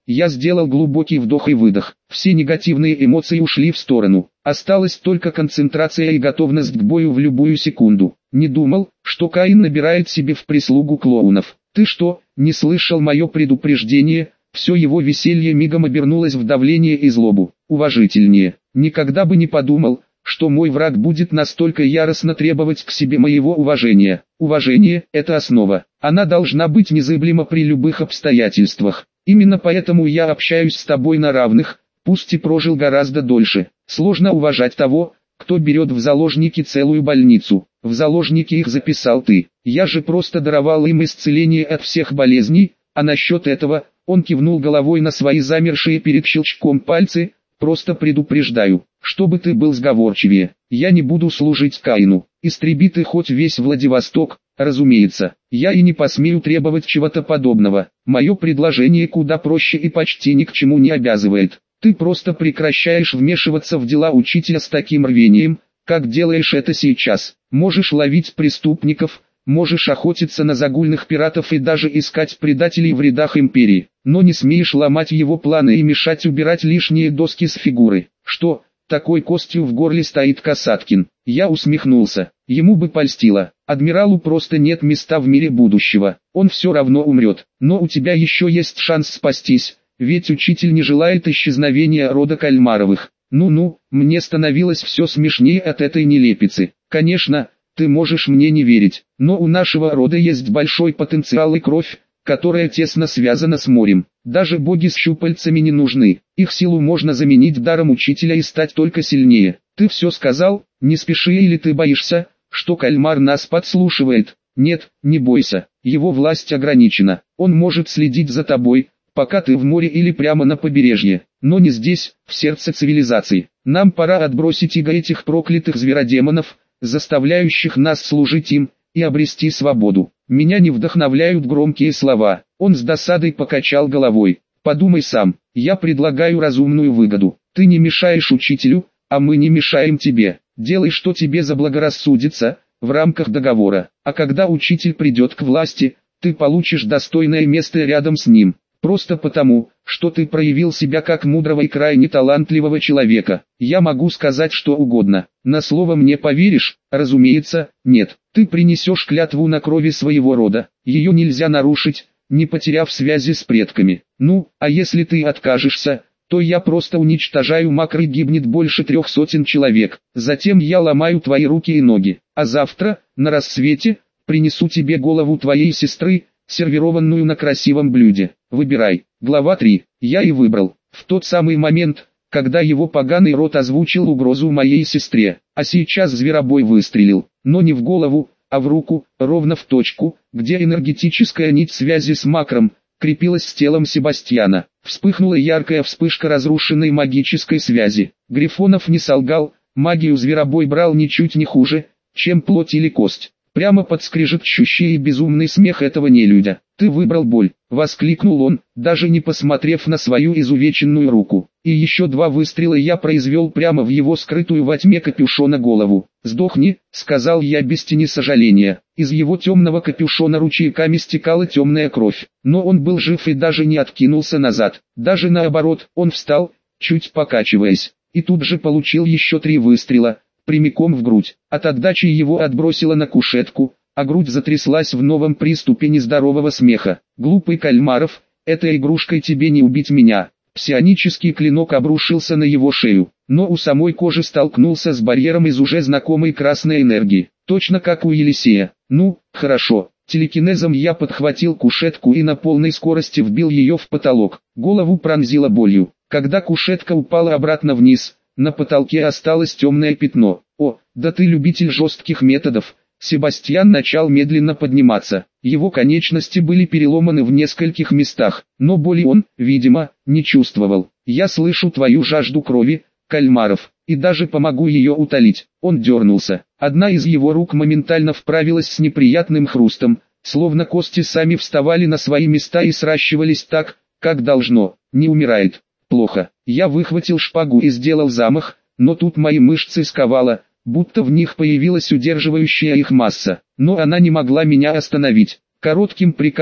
Я сделал глубокий вдох и выдох. Все негативные эмоции ушли в сторону. Осталась только концентрация и готовность к бою в любую секунду. Не думал, что Каин набирает себе в прислугу клоунов. Ты что, не слышал мое предупреждение? Все его веселье мигом обернулось в давление и злобу. Уважительнее. Никогда бы не подумал, что мой враг будет настолько яростно требовать к себе моего уважения. Уважение – это основа. Она должна быть незыблема при любых обстоятельствах. Именно поэтому я общаюсь с тобой на равных, пусть и прожил гораздо дольше. Сложно уважать того, кто берет в заложники целую больницу. В заложники их записал ты. Я же просто даровал им исцеление от всех болезней, а насчет этого, он кивнул головой на свои замершие перед щелчком пальцы, просто предупреждаю, чтобы ты был сговорчивее. Я не буду служить Каину. Истреби ты хоть весь Владивосток, разумеется. Я и не посмею требовать чего-то подобного. Мое предложение куда проще и почти ни к чему не обязывает. Ты просто прекращаешь вмешиваться в дела учителя с таким рвением, как делаешь это сейчас. Можешь ловить преступников, можешь охотиться на загульных пиратов и даже искать предателей в рядах империи, но не смеешь ломать его планы и мешать убирать лишние доски с фигуры. Что, такой костью в горле стоит Касаткин? Я усмехнулся. Ему бы польстило. Адмиралу просто нет места в мире будущего. Он все равно умрет. Но у тебя еще есть шанс спастись, ведь учитель не желает исчезновения рода Кальмаровых. Ну-ну, мне становилось все смешнее от этой нелепицы. Конечно, ты можешь мне не верить, но у нашего рода есть большой потенциал и кровь, которая тесно связана с морем. Даже боги с щупальцами не нужны. Их силу можно заменить даром учителя и стать только сильнее. Ты все сказал, не спеши, или ты боишься, что кальмар нас подслушивает? Нет, не бойся, его власть ограничена. Он может следить за тобой, пока ты в море или прямо на побережье, но не здесь, в сердце цивилизации. Нам пора отбросить иго этих проклятых зверодемонов, заставляющих нас служить им, и обрести свободу. Меня не вдохновляют громкие слова. Он с досадой покачал головой. Подумай сам, я предлагаю разумную выгоду. Ты не мешаешь учителю, а мы не мешаем тебе. Делай, что тебе заблагорассудится, в рамках договора. А когда учитель придет к власти, ты получишь достойное место рядом с ним. Просто потому, что ты проявил себя как мудрого и крайне талантливого человека. Я могу сказать что угодно. На слово мне поверишь? Разумеется, нет. Ты принесешь клятву на крови своего рода. Ее нельзя нарушить, не потеряв связи с предками. Ну, а если ты откажешься, то я просто уничтожаю мак и гибнет больше трех сотен человек. Затем я ломаю твои руки и ноги. А завтра, на рассвете, принесу тебе голову твоей сестры, сервированную на красивом блюде. Выбирай. Глава три. Я и выбрал. В тот самый момент, когда его поганый рот озвучил угрозу моей сестре. А сейчас зверобой выстрелил, но не в голову, а в руку, ровно в точку, где энергетическая нить связи с макром крепилась с телом Себастьяна. Вспыхнула яркая вспышка разрушенной магической связи. Грифонов не солгал, магию зверобой брал ничуть не хуже, чем плоть или кость. Прямо под скрежещущий и безумный смех этого нелюдя. «Ты выбрал боль», — воскликнул он, даже не посмотрев на свою изувеченную руку. И еще два выстрела я произвел прямо в его скрытую во тьме капюшона голову. «Сдохни», — сказал я без тени сожаления. Из его темного капюшона ручейками стекала темная кровь. Но он был жив и даже не откинулся назад. Даже наоборот, он встал, чуть покачиваясь. И тут же получил еще три выстрела, прямиком в грудь. От отдачи его отбросило на кушетку, а грудь затряслась в новом приступе нездорового смеха. «Глупый Кальмаров, этой игрушкой тебе не убить меня». Псионический клинок обрушился на его шею, но у самой кожи столкнулся с барьером из уже знакомой красной энергии, точно как у Елисея. «Ну, хорошо». Телекинезом я подхватил кушетку и на полной скорости вбил ее в потолок. Голову пронзило болью. Когда кушетка упала обратно вниз, на потолке осталось темное пятно. «О, да ты любитель жестких методов». Себастьян начал медленно подниматься. Его конечности были переломаны в нескольких местах, но боли он, видимо, не чувствовал. «Я слышу твою жажду крови, Кальмаров, и даже помогу ее утолить». Он дернулся. Одна из его рук моментально вправилась с неприятным хрустом, словно кости сами вставали на свои места и сращивались так, как должно. «Не умирает. Плохо». Я выхватил шпагу и сделал замах, но тут мои мышцы сковало, будто в них появилась удерживающая их масса. Но она не могла меня остановить. Коротким приказом,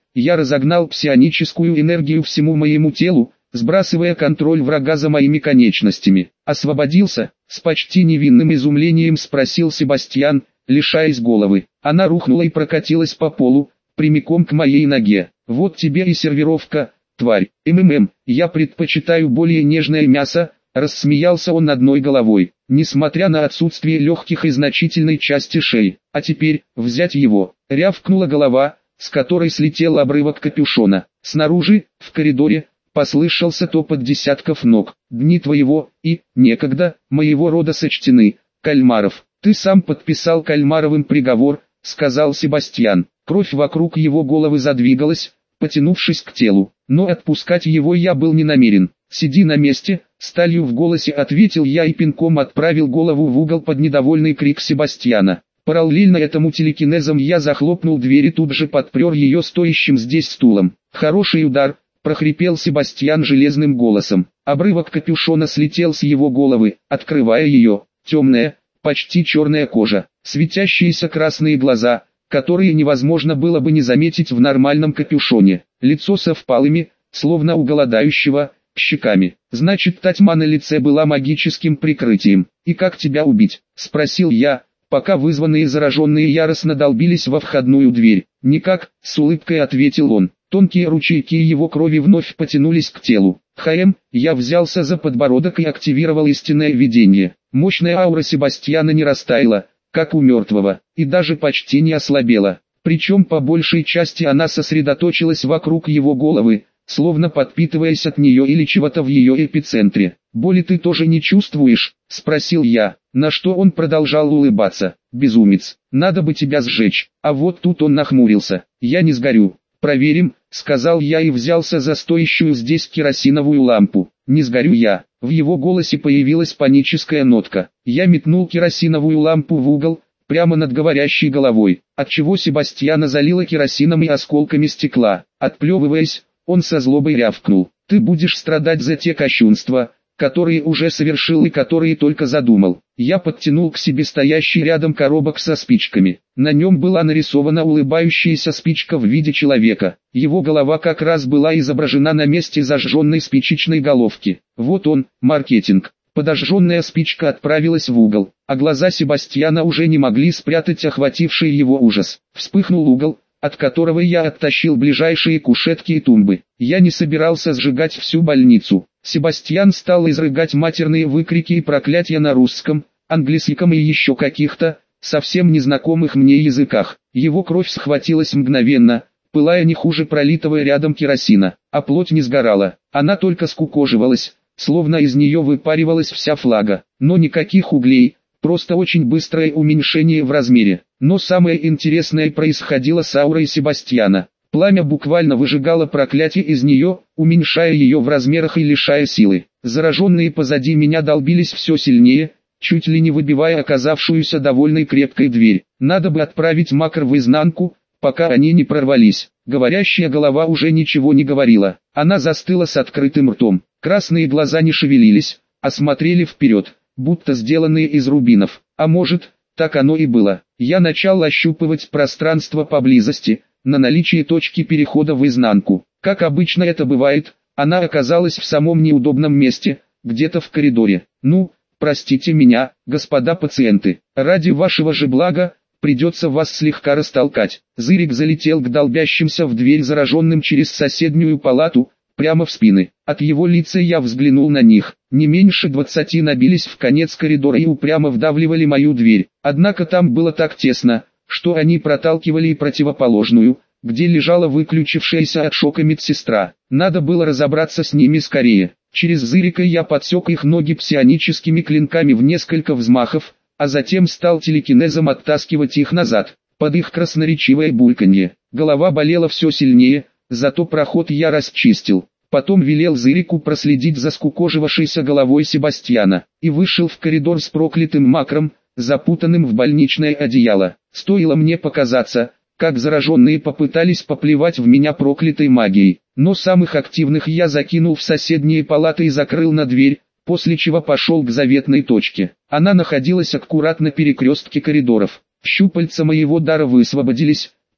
я разогнал псионическую энергию всему моему телу, сбрасывая контроль врага за моими конечностями. «Освободился?» — с почти невинным изумлением спросил Себастьян, лишаясь головы. Она рухнула и прокатилась по полу, прямиком к моей ноге. «Вот тебе и сервировка, тварь. МММ, я предпочитаю более нежное мясо», — рассмеялся он одной головой, несмотря на отсутствие легких и значительной части шеи. «А теперь, взять его», — рявкнула голова, с которой слетел обрывок капюшона. Снаружи, в коридоре, послышался топот десятков ног. «Дни твоего, и, некогда, моего рода сочтены, Кальмаров. Ты сам подписал Кальмаровым приговор», — сказал Себастьян. Кровь вокруг его головы задвигалась, потянувшись к телу, но отпускать его я был не намерен. «Сиди на месте», — сталью в голосе ответил я и пинком отправил голову в угол под недовольный крик Себастьяна. Параллельно этому телекинезом я захлопнул дверь и тут же подпер ее стоящим здесь стулом. «Хороший удар», — прохрипел Себастьян железным голосом. Обрывок капюшона слетел с его головы, открывая ее. Темная, почти черная кожа, светящиеся красные глаза, которые невозможно было бы не заметить в нормальном капюшоне. Лицо со впалыми, словно у голодающего, щеками. «Значит, та тьма на лице была магическим прикрытием. И как тебя убить?» — спросил я, пока вызванные зараженные яростно долбились во входную дверь. «Никак», — с улыбкой ответил он. Тонкие ручейки его крови вновь потянулись к телу. «ХМ», я взялся за подбородок и активировал истинное видение. Мощная аура Себастьяна не растаяла, как у мертвого, и даже почти не ослабела. Причем по большей части она сосредоточилась вокруг его головы, словно подпитываясь от нее или чего-то в ее эпицентре. «Боли ты тоже не чувствуешь?» — спросил я, на что он продолжал улыбаться. «Безумец, надо бы тебя сжечь». А вот тут он нахмурился. «Я не сгорю». «Проверим», — сказал я и взялся за стоящую здесь керосиновую лампу. «Не сгорю я». В его голосе появилась паническая нотка. Я метнул керосиновую лампу в угол, прямо над говорящей головой, отчего Себастьяна залило керосином и осколками стекла. Отплевываясь, он со злобой рявкнул: «Ты будешь страдать за те кощунства, которые уже совершил и которые только задумал». Я подтянул к себе стоящий рядом коробок со спичками. На нем была нарисована улыбающаяся спичка в виде человека. Его голова как раз была изображена на месте зажженной спичечной головки. Вот он, маркетинг. Подожженная спичка отправилась в угол, а глаза Себастьяна уже не могли спрятать охвативший его ужас. Вспыхнул угол, от которого я оттащил ближайшие кушетки и тумбы. Я не собирался сжигать всю больницу. Себастьян стал изрыгать матерные выкрики и проклятия на русском, английском и еще каких-то, совсем незнакомых мне языках. Его кровь схватилась мгновенно, пылая не хуже пролитого рядом керосина, а плоть не сгорала, она только скукоживалась, словно из нее выпаривалась вся флага. Но никаких углей, просто очень быстрое уменьшение в размере. Но самое интересное происходило с аурой Себастьяна. Пламя буквально выжигало проклятие из нее, уменьшая ее в размерах и лишая силы. Зараженные позади меня долбились все сильнее, чуть ли не выбивая оказавшуюся довольно крепкой дверь. Надо бы отправить макр в изнанку, пока они не прорвались. Говорящая голова уже ничего не говорила. Она застыла с открытым ртом. Красные глаза не шевелились, а смотрели вперед, будто сделанные из рубинов. А может, так оно и было. Я начал ощупывать пространство поблизости, на наличие точки перехода в изнанку. Как обычно это бывает, она оказалась в самом неудобном месте, где-то в коридоре. «Ну, простите меня, господа пациенты, ради вашего же блага, придется вас слегка растолкать». Зырик залетел к долбящимся в дверь зараженным через соседнюю палату, прямо в спины. От его лица я взглянул на них. Не меньше двадцати набились в конец коридора и упрямо вдавливали мою дверь. Однако там было так тесно, что они проталкивали и противоположную, где лежала выключившаяся от шока медсестра. Надо было разобраться с ними скорее. Через Зырика я подсек их ноги псионическими клинками в несколько взмахов, а затем стал телекинезом оттаскивать их назад, под их красноречивое бульканье. Голова болела все сильнее, зато проход я расчистил. Потом велел Зырику проследить за скукожившейся головой Себастьяна, и вышел в коридор с проклятым макром, запутанным в больничное одеяло. Стоило мне показаться, как зараженные попытались поплевать в меня проклятой магией, но самых активных я закинул в соседние палаты и закрыл на дверь, после чего пошел к заветной точке. Она находилась аккуратно на перекрестке коридоров. Щупальца моего дара высвободились,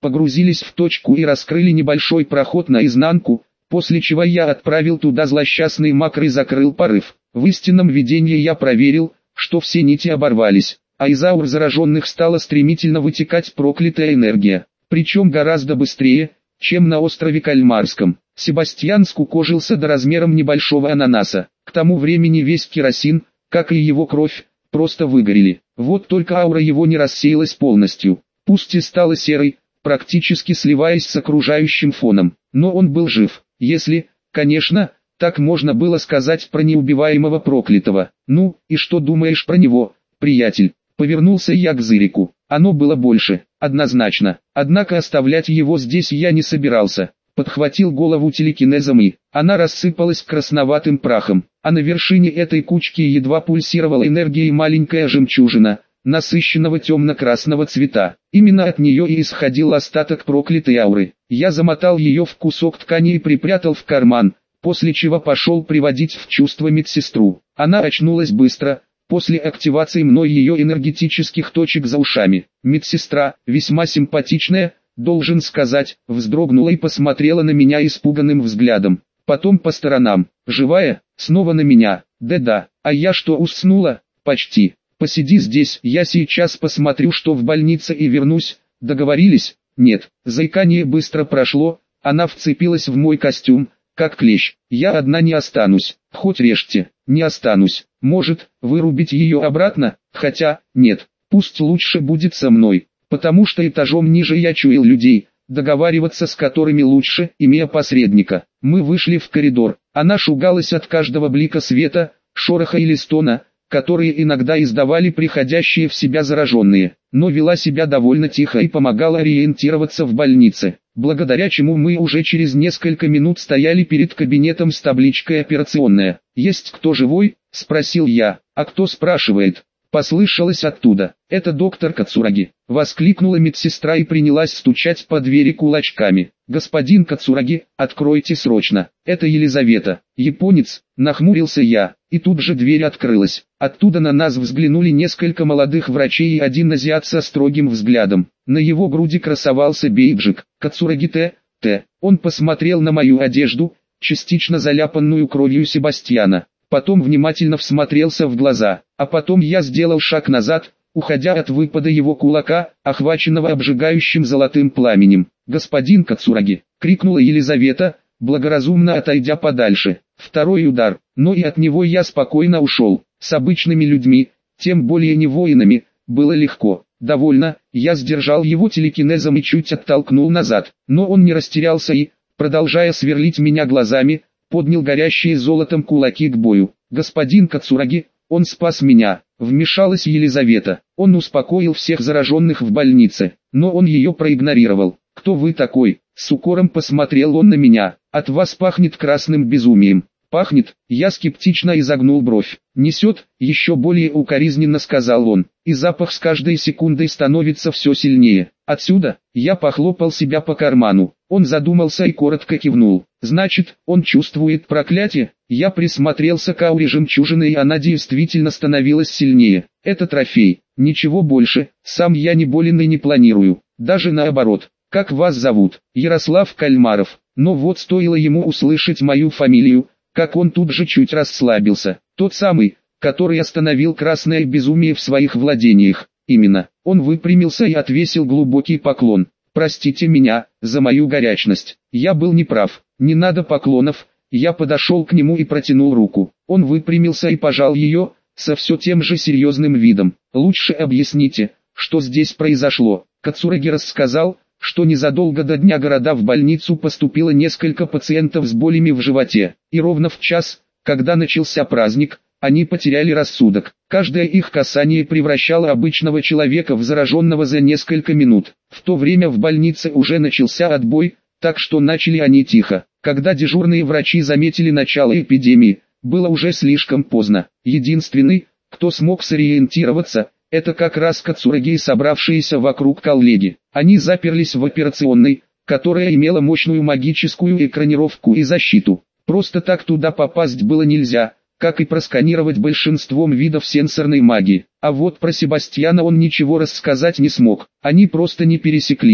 погрузились в точку и раскрыли небольшой проход наизнанку, после чего я отправил туда злосчастный макр и закрыл порыв. В истинном видении я проверил, что все нити оборвались, а из аур зараженных стала стремительно вытекать проклятая энергия, причем гораздо быстрее, чем на острове Кальмарском. Себастьян скукожился до размером небольшого ананаса. К тому времени весь керосин, как и его кровь, просто выгорели. Вот только аура его не рассеялась полностью, пусть и стала серой, практически сливаясь с окружающим фоном, но он был жив, если, конечно, так можно было сказать про неубиваемого проклятого. Ну, и что думаешь про него, приятель? Повернулся я к Зырику. Оно было больше, однозначно, однако оставлять его здесь я не собирался. Подхватил голову телекинезом и, она рассыпалась красноватым прахом, а на вершине этой кучки едва пульсировала энергией маленькая жемчужина, насыщенного темно-красного цвета. Именно от нее и исходил остаток проклятой ауры. Я замотал ее в кусок ткани и припрятал в карман, после чего пошел приводить в чувство медсестру. Она очнулась быстро, после активации мной ее энергетических точек за ушами. Медсестра, весьма симпатичная, должен сказать, вздрогнула и посмотрела на меня испуганным взглядом. Потом по сторонам. Живая? Снова на меня. Да-да. А я что, уснула? Почти. Посиди здесь, я сейчас посмотрю, что в больнице, и вернусь. Договорились? Нет. Заикание быстро прошло, она вцепилась в мой костюм, как клещ. Я одна не останусь. Хоть режьте. Не останусь. Может, вырубить ее обратно? Хотя, нет. Пусть лучше будет со мной. Потому что этажом ниже я чуял людей, договариваться с которыми лучше, имея посредника. Мы вышли в коридор. Она шугалась от каждого блика света, шороха или стона, которые иногда издавали приходящие в себя зараженные, но вела себя довольно тихо и помогала ориентироваться в больнице, благодаря чему мы уже через несколько минут стояли перед кабинетом с табличкой «Операционная». «Есть кто живой?» – спросил я. «А кто спрашивает?» Послышалось оттуда. «Это доктор Кацураги», — воскликнула медсестра и принялась стучать по двери кулачками. «Господин Кацураги, откройте срочно, это Елизавета». «Японец», — нахмурился я, и тут же дверь открылась. Оттуда на нас взглянули несколько молодых врачей и один азиат со строгим взглядом. На его груди красовался бейджик «Кацураги Т. Т». Он посмотрел на мою одежду, частично заляпанную кровью Себастьяна. Потом внимательно всмотрелся в глаза, а потом я сделал шаг назад, уходя от выпада его кулака, охваченного обжигающим золотым пламенем. «Господин Кацураги!» — крикнула Елизавета, благоразумно отойдя подальше. Второй удар, но и от него я спокойно ушел. С обычными людьми, тем более не воинами, было легко. Довольно, я сдержал его телекинезом и чуть оттолкнул назад, но он не растерялся и, продолжая сверлить меня глазами, поднял горящие золотом кулаки к бою. «Господин Кацураги, он спас меня», — вмешалась Елизавета. «Он успокоил всех зараженных в больнице, но он ее проигнорировал. Кто вы такой?» С укором посмотрел он на меня. «От вас пахнет красным безумием». «Пахнет?» Я скептично изогнул бровь. «Несет?» — еще более укоризненно сказал он. «И запах с каждой секундой становится все сильнее. Отсюда?» Я похлопал себя по карману. Он задумался и коротко кивнул. «Значит, он чувствует проклятие?» Я присмотрелся к ауре жемчужины, и она действительно становилась сильнее. «Это трофей. Ничего больше. Сам я не болен и не планирую. Даже наоборот. Как вас зовут?» «Ярослав Кальмаров». Но вот стоило ему услышать мою фамилию, как он тут же чуть расслабился. Тот самый, который остановил красное безумие в своих владениях. Именно. Он выпрямился и отвесил глубокий поклон. «Простите меня за мою горячность. Я был неправ. Не надо поклонов». Я подошел к нему и протянул руку. Он выпрямился и пожал ее, со все тем же серьезным видом. «Лучше объясните, что здесь произошло». Кацураги рассказал, что незадолго до дня города в больницу поступило несколько пациентов с болями в животе, и ровно в час, когда начался праздник, они потеряли рассудок. Каждое их касание превращало обычного человека в зараженного за несколько минут. В то время в больнице уже начался отбой, так что начали они тихо. Когда дежурные врачи заметили начало эпидемии, было уже слишком поздно. Единственный, кто смог сориентироваться, это как раз Кацураги и собравшиеся вокруг коллеги. Они заперлись в операционной, которая имела мощную магическую экранировку и защиту. Просто так туда попасть было нельзя, как и просканировать большинством видов сенсорной магии. А вот про Себастьяна он ничего рассказать не смог. Они просто не пересеклись.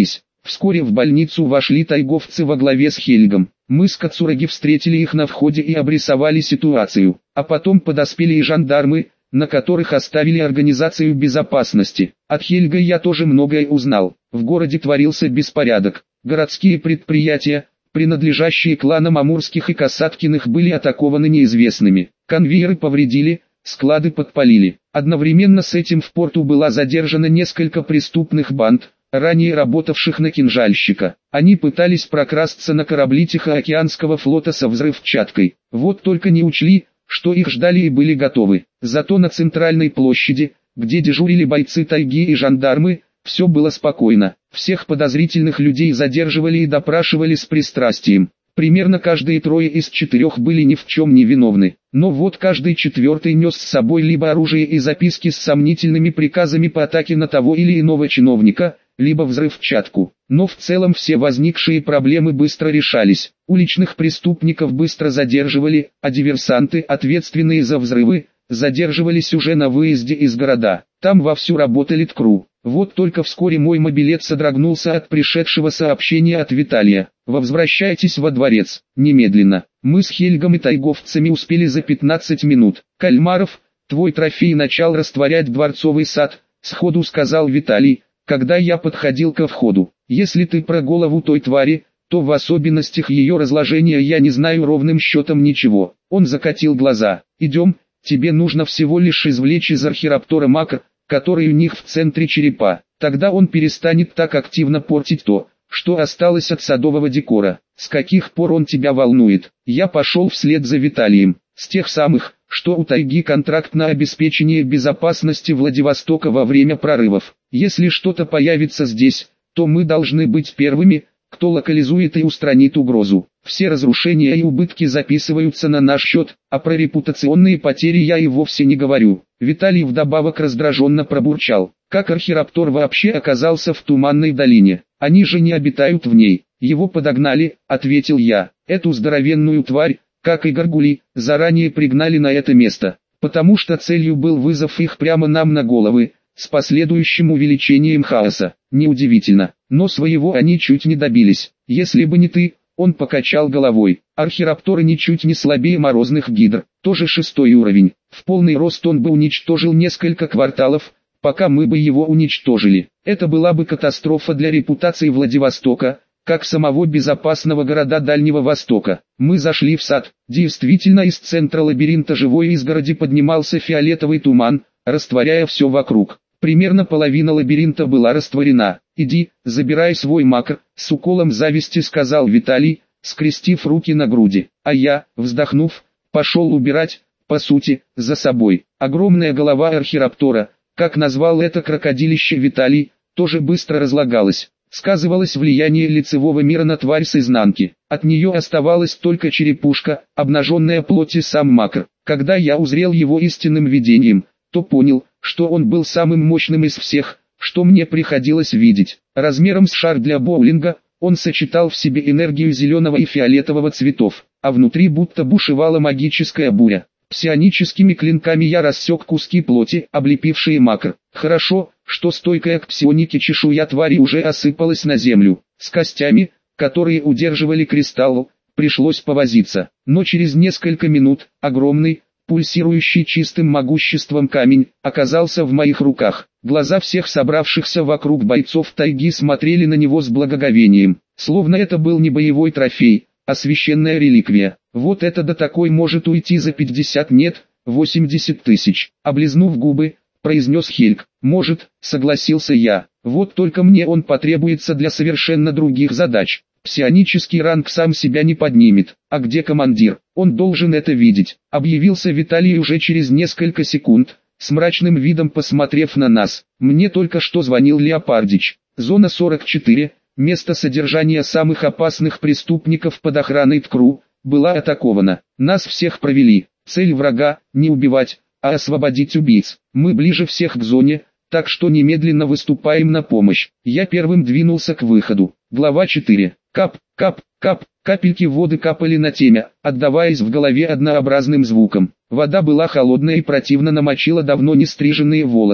Вскоре в больницу вошли тайговцы во главе с Хельгом. Мы с Кацураги встретили их на входе и обрисовали ситуацию, а потом подоспели и жандармы, на которых оставили организацию безопасности. От Хельга я тоже многое узнал. В городе творился беспорядок. Городские предприятия, принадлежащие кланам Амурских и Касаткиных, были атакованы неизвестными. Конвейеры повредили, склады подпалили. Одновременно с этим в порту была задержана несколько преступных банд, ранее работавших на кинжальщика. Они пытались прокрасться на корабли Тихоокеанского флота со взрывчаткой. Вот только не учли, что их ждали и были готовы. Зато на центральной площади, где дежурили бойцы тайги и жандармы, все было спокойно. Всех подозрительных людей задерживали и допрашивали с пристрастием. Примерно каждые трое из четырех были ни в чем не виновны. Но вот каждый четвертый нес с собой либо оружие и записки с сомнительными приказами по атаке на того или иного чиновника, либо взрывчатку. Но в целом все возникшие проблемы быстро решались. Уличных преступников быстро задерживали, а диверсанты, ответственные за взрывы, задерживались уже на выезде из города. Там вовсю работали ТКРУ. Вот только вскоре мой мобилет содрогнулся от пришедшего сообщения от Виталия. «Возвращайтесь во дворец, немедленно». Мы с Хельгом и тайговцами успели за пятнадцать минут. «Кальмаров, твой трофей начал растворять дворцовый сад», — сходу сказал Виталий, когда я подходил ко входу. «Если ты про голову той твари, то в особенностях ее разложения я не знаю ровным счетом ничего». Он закатил глаза. «Идем, тебе нужно всего лишь извлечь из архираптора макр, который у них в центре черепа. Тогда он перестанет так активно портить то, что осталось от садового декора. С каких пор он тебя волнует?» Я пошел вслед за Виталием. «С тех самых, что у тайги контракт на обеспечение безопасности Владивостока во время прорывов. Если что-то появится здесь, то мы должны быть первыми, кто локализует и устранит угрозу. Все разрушения и убытки записываются на наш счет, а про репутационные потери я и вовсе не говорю». Виталий вдобавок раздраженно пробурчал: «Как архираптор вообще оказался в Туманной долине? Они же не обитают в ней». «Его подогнали», — ответил я. «Эту здоровенную тварь, как и горгули, заранее пригнали на это место, потому что целью был вызов их прямо нам на головы, с последующим увеличением хаоса. Неудивительно, но своего они чуть не добились. Если бы не ты», — он покачал головой. «Архирапторы ничуть не слабее морозных гидр, тоже шестой уровень. В полный рост он бы уничтожил несколько кварталов, пока мы бы его уничтожили. Это была бы катастрофа для репутации Владивостока, как самого безопасного города Дальнего Востока». Мы зашли в сад. Действительно, из центра лабиринта живой изгороди поднимался фиолетовый туман, растворяя все вокруг. Примерно половина лабиринта была растворена. «Иди, забирай свой макр», — с уколом зависти сказал Виталий, скрестив руки на груди. А я, вздохнув, пошел убирать, по сути, за собой. Огромная голова архираптора, как назвал это крокодилище Виталий, тоже быстро разлагалась. Сказывалось влияние лицевого мира на тварь с изнанки. От нее оставалась только черепушка, обнаженная плоть и сам макр. Когда я узрел его истинным видением, то понял, что он был самым мощным из всех, что мне приходилось видеть. Размером с шар для боулинга, он сочетал в себе энергию зеленого и фиолетового цветов, а внутри будто бушевала магическая буря. Псионическими клинками я рассек куски плоти, облепившие макр. Хорошо, что стойкая к псионике чешуя твари уже осыпалась на землю. С костями, которые удерживали кристалл, пришлось повозиться. Но через несколько минут, огромный, пульсирующий чистым могуществом камень, оказался в моих руках. Глаза всех собравшихся вокруг бойцов тайги смотрели на него с благоговением, словно это был не боевой трофей, а священная реликвия. «Вот это до такой может уйти за пятьдесят, нет, восемьдесят тысяч», — облизнув губы, произнес Хельг. «Может», — согласился я, — «вот только мне он потребуется для совершенно других задач. Псионический ранг сам себя не поднимет. А где командир? Он должен это видеть». Объявился Виталий уже через несколько секунд, с мрачным видом посмотрев на нас. «Мне только что звонил Леопардич. Зона сорок четыре, место содержания самых опасных преступников под охраной ТКРУ, была атакована. Нас всех провели. Цель врага — не убивать, а освободить убийц. Мы ближе всех к зоне, так что немедленно выступаем на помощь». Я первым двинулся к выходу. Глава четыре. Кап, кап, кап, капельки воды капали на темя, отдаваясь в голове однообразным звуком. Вода была холодная и противно намочила давно не стриженные волосы.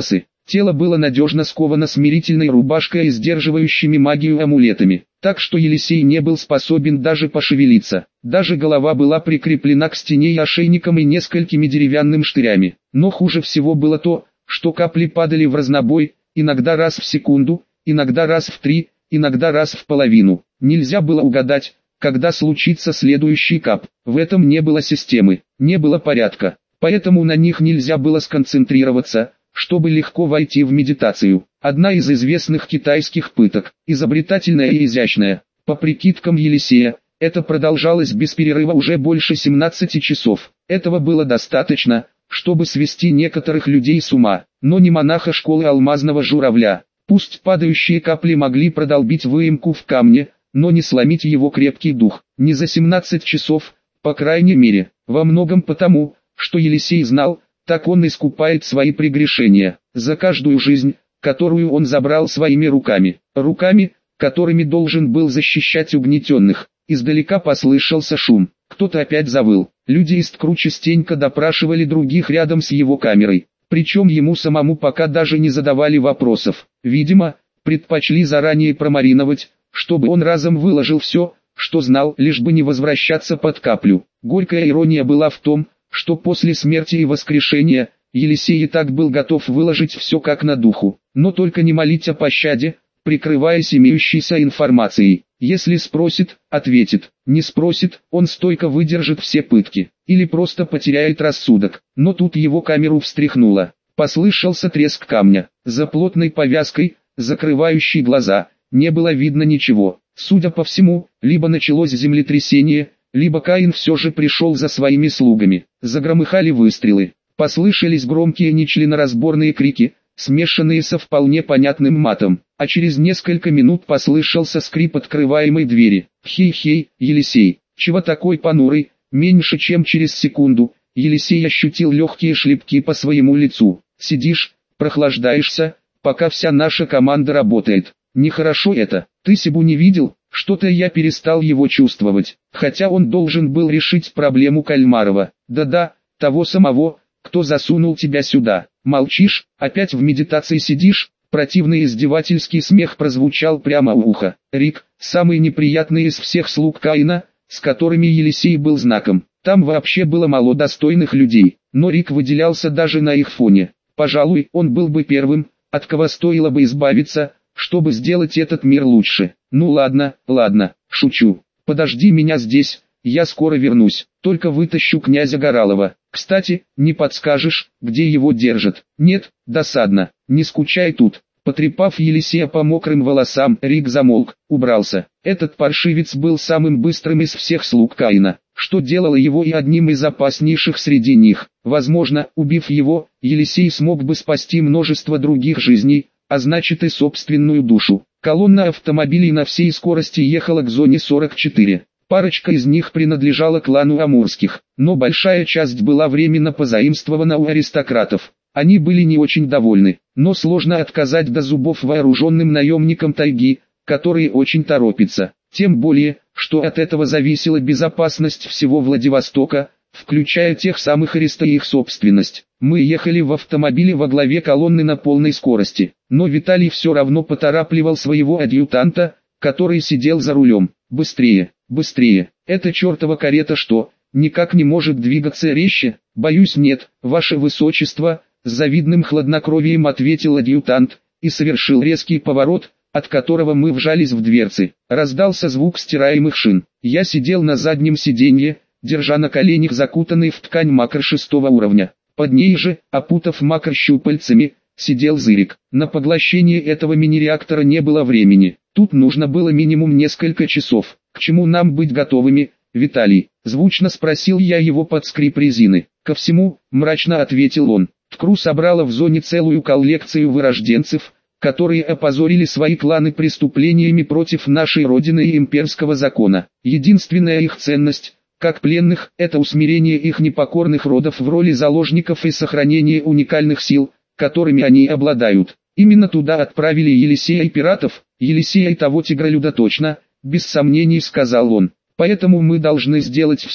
Тело было надежно сковано смирительной рубашкой и сдерживающими магию амулетами, так что Елисей не был способен даже пошевелиться. Даже голова была прикреплена к стене и ошейником и несколькими деревянными штырями. Но хуже всего было то, что капли падали в разнобой, иногда раз в секунду, иногда раз в три, иногда раз в половину. Нельзя было угадать, когда случится следующий кап. В этом не было системы, не было порядка, поэтому на них нельзя было сконцентрироваться, чтобы легко войти в медитацию. Одна из известных китайских пыток, изобретательная и изящная. По прикидкам Елисея, это продолжалось без перерыва уже больше семнадцати часов. Этого было достаточно, чтобы свести некоторых людей с ума, но не монаха школы алмазного журавля. Пусть падающие капли могли продолбить выемку в камне, но не сломить его крепкий дух. Не за семнадцать часов, по крайней мере, во многом потому, что Елисей знал, так он искупает свои прегрешения, за каждую жизнь, которую он забрал своими руками, руками, которыми должен был защищать угнетенных. Издалека послышался шум, кто-то опять завыл. Люди из ТКРУ частенько допрашивали других рядом с его камерой, причем ему самому пока даже не задавали вопросов. Видимо, предпочли заранее промариновать, чтобы он разом выложил все, что знал, лишь бы не возвращаться под каплю. Горькая ирония была в том, что после смерти и воскрешения, Елисей и так был готов выложить все как на духу, но только не молить о пощаде, прикрываясь имеющейся информацией. Если спросит, ответит, не спросит, он стойко выдержит все пытки, или просто потеряет рассудок. Но тут его камеру встряхнуло. Послышался треск камня, за плотной повязкой, закрывающей глаза, не было видно ничего. Судя по всему, либо началось землетрясение, либо Каин все же пришел за своими слугами. Загромыхали выстрелы, послышались громкие нечленоразборные крики, смешанные со вполне понятным матом, а через несколько минут послышался скрип открываемой двери. «Хей-хей, Елисей, чего такой понурый?» Меньше чем через секунду, Елисей ощутил легкие шлепки по своему лицу. «Сидишь, прохлаждаешься, пока вся наша команда работает. Нехорошо это, ты Сибу не видел?» Что-то я перестал его чувствовать, хотя он должен был решить проблему Кальмарова. Да-да, того самого, кто засунул тебя сюда. Молчишь, опять в медитации сидишь? Противный издевательский смех прозвучал прямо у уха. Рик, самый неприятный из всех слуг Каина, с которыми Елисей был знаком. Там вообще было мало достойных людей, но Рик выделялся даже на их фоне. Пожалуй, он был бы первым, от кого стоило бы избавиться, чтобы сделать этот мир лучше. Ну ладно, ладно, шучу. Подожди меня здесь, я скоро вернусь. Только вытащу князя Горалова. Кстати, не подскажешь, где его держат? Нет, досадно, не скучай тут. Потрепав Елисея по мокрым волосам, Рик замолк, убрался. Этот паршивец был самым быстрым из всех слуг Каина, что делало его и одним из опаснейших среди них. Возможно, убив его, Елисей смог бы спасти множество других жизней, а значит и собственную душу. Колонна автомобилей на всей скорости ехала к зоне сорок четыре. Парочка из них принадлежала клану Амурских, но большая часть была временно позаимствована у аристократов. Они были не очень довольны, но сложно отказать до зубов вооруженным наемникам тайги, которые очень торопятся. Тем более, что от этого зависела безопасность всего Владивостока, включая тех самых ариста и их собственность. Мы ехали в автомобиле во главе колонны на полной скорости, но Виталий все равно поторапливал своего адъютанта, который сидел за рулем. «Быстрее, быстрее, эта чертова карета что, никак не может двигаться резче?» «Боюсь нет, ваше высочество», — с завидным хладнокровием ответил адъютант, и совершил резкий поворот, от которого мы вжались в дверцы. Раздался звук стираемых шин. Я сидел на заднем сиденье, держа на коленях закутанный в ткань макр шестого уровня. Под ней же, опутав макр щупальцами, сидел Зырик. На поглощение этого мини-реактора не было времени. Тут нужно было минимум несколько часов. «К чему нам быть готовыми, Виталий?» — звучно спросил я его под скрип резины. «Ко всему», — мрачно ответил он. ТКРУ собрала в зоне целую коллекцию вырожденцев, которые опозорили свои кланы преступлениями против нашей Родины и имперского закона. Единственная их ценность, как пленных, это усмирение их непокорных родов в роли заложников и сохранение уникальных сил, которыми они обладают. Именно туда отправили Елисея и пиратов, Елисея и того тигролюда точно, без сомнений сказал он. Поэтому мы должны сделать все,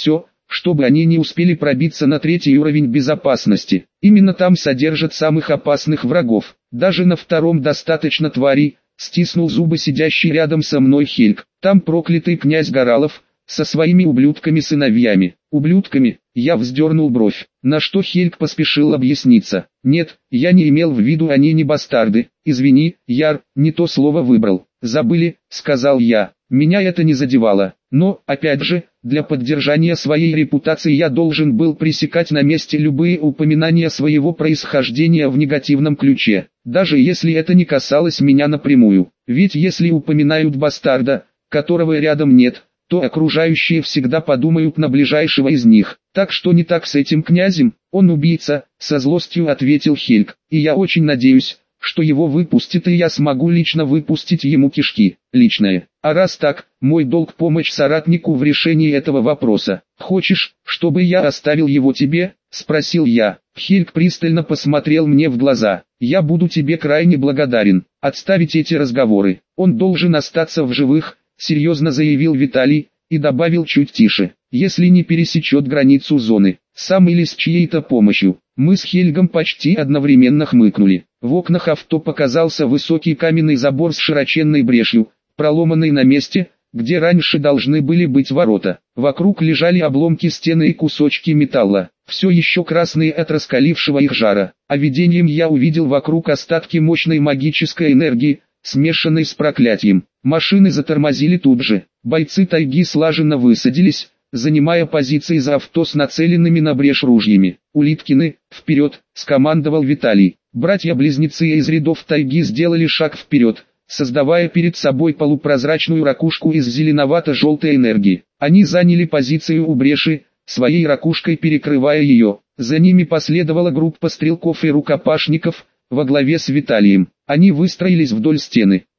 чтобы они не успели пробиться на третий уровень безопасности. Именно там содержат самых опасных врагов. Даже на втором достаточно тварей, стиснул зубы сидящий рядом со мной Хельг. Там проклятый князь Горалов, со своими ублюдками-сыновьями. Ублюдками? Я вздернул бровь, на что Хельг поспешил объясниться. Нет, я не имел в виду, они не бастарды. Извини, Яр, не то слово выбрал. Забыли, сказал я. Меня это не задевало. Но, опять же, для поддержания своей репутации я должен был пресекать на месте любые упоминания своего происхождения в негативном ключе, даже если это не касалось меня напрямую. Ведь если упоминают бастарда, которого рядом нет, то окружающие всегда подумают на ближайшего из них. Так что не так с этим князем, он убийца, со злостью ответил Хельг, и я очень надеюсь, что его выпустят и я смогу лично выпустить ему кишки. Личное. А раз так, мой долг помочь соратнику в решении этого вопроса. Хочешь, чтобы я оставил его тебе? Спросил я. Хельг пристально посмотрел мне в глаза. Я буду тебе крайне благодарен. Отставить эти разговоры. Он должен остаться в живых, серьезно заявил Виталий, и добавил чуть тише. Если не пересечет границу зоны, сам или с чьей-то помощью. Мы с Хельгом почти одновременно хмыкнули. В окнах авто показался высокий каменный забор с широченной брешью, проломанный на месте, где раньше должны были быть ворота. Вокруг лежали обломки стены и кусочки металла, все еще красные от раскалившего их жара. А видением я увидел вокруг остатки мощной магической энергии, смешанной с проклятием. Машины затормозили тут же. Бойцы тайги слаженно высадились, занимая позиции за авто с нацеленными на брешь ружьями. «Улиткины, вперед!» – скомандовал Виталий. Братья-близнецы из рядов тайги сделали шаг вперед, создавая перед собой полупрозрачную ракушку из зеленовато-желтой энергии. Они заняли позицию у бреши, своей ракушкой перекрывая ее. За ними последовала группа стрелков и рукопашников, во главе с Виталием. Они выстроились вдоль стены.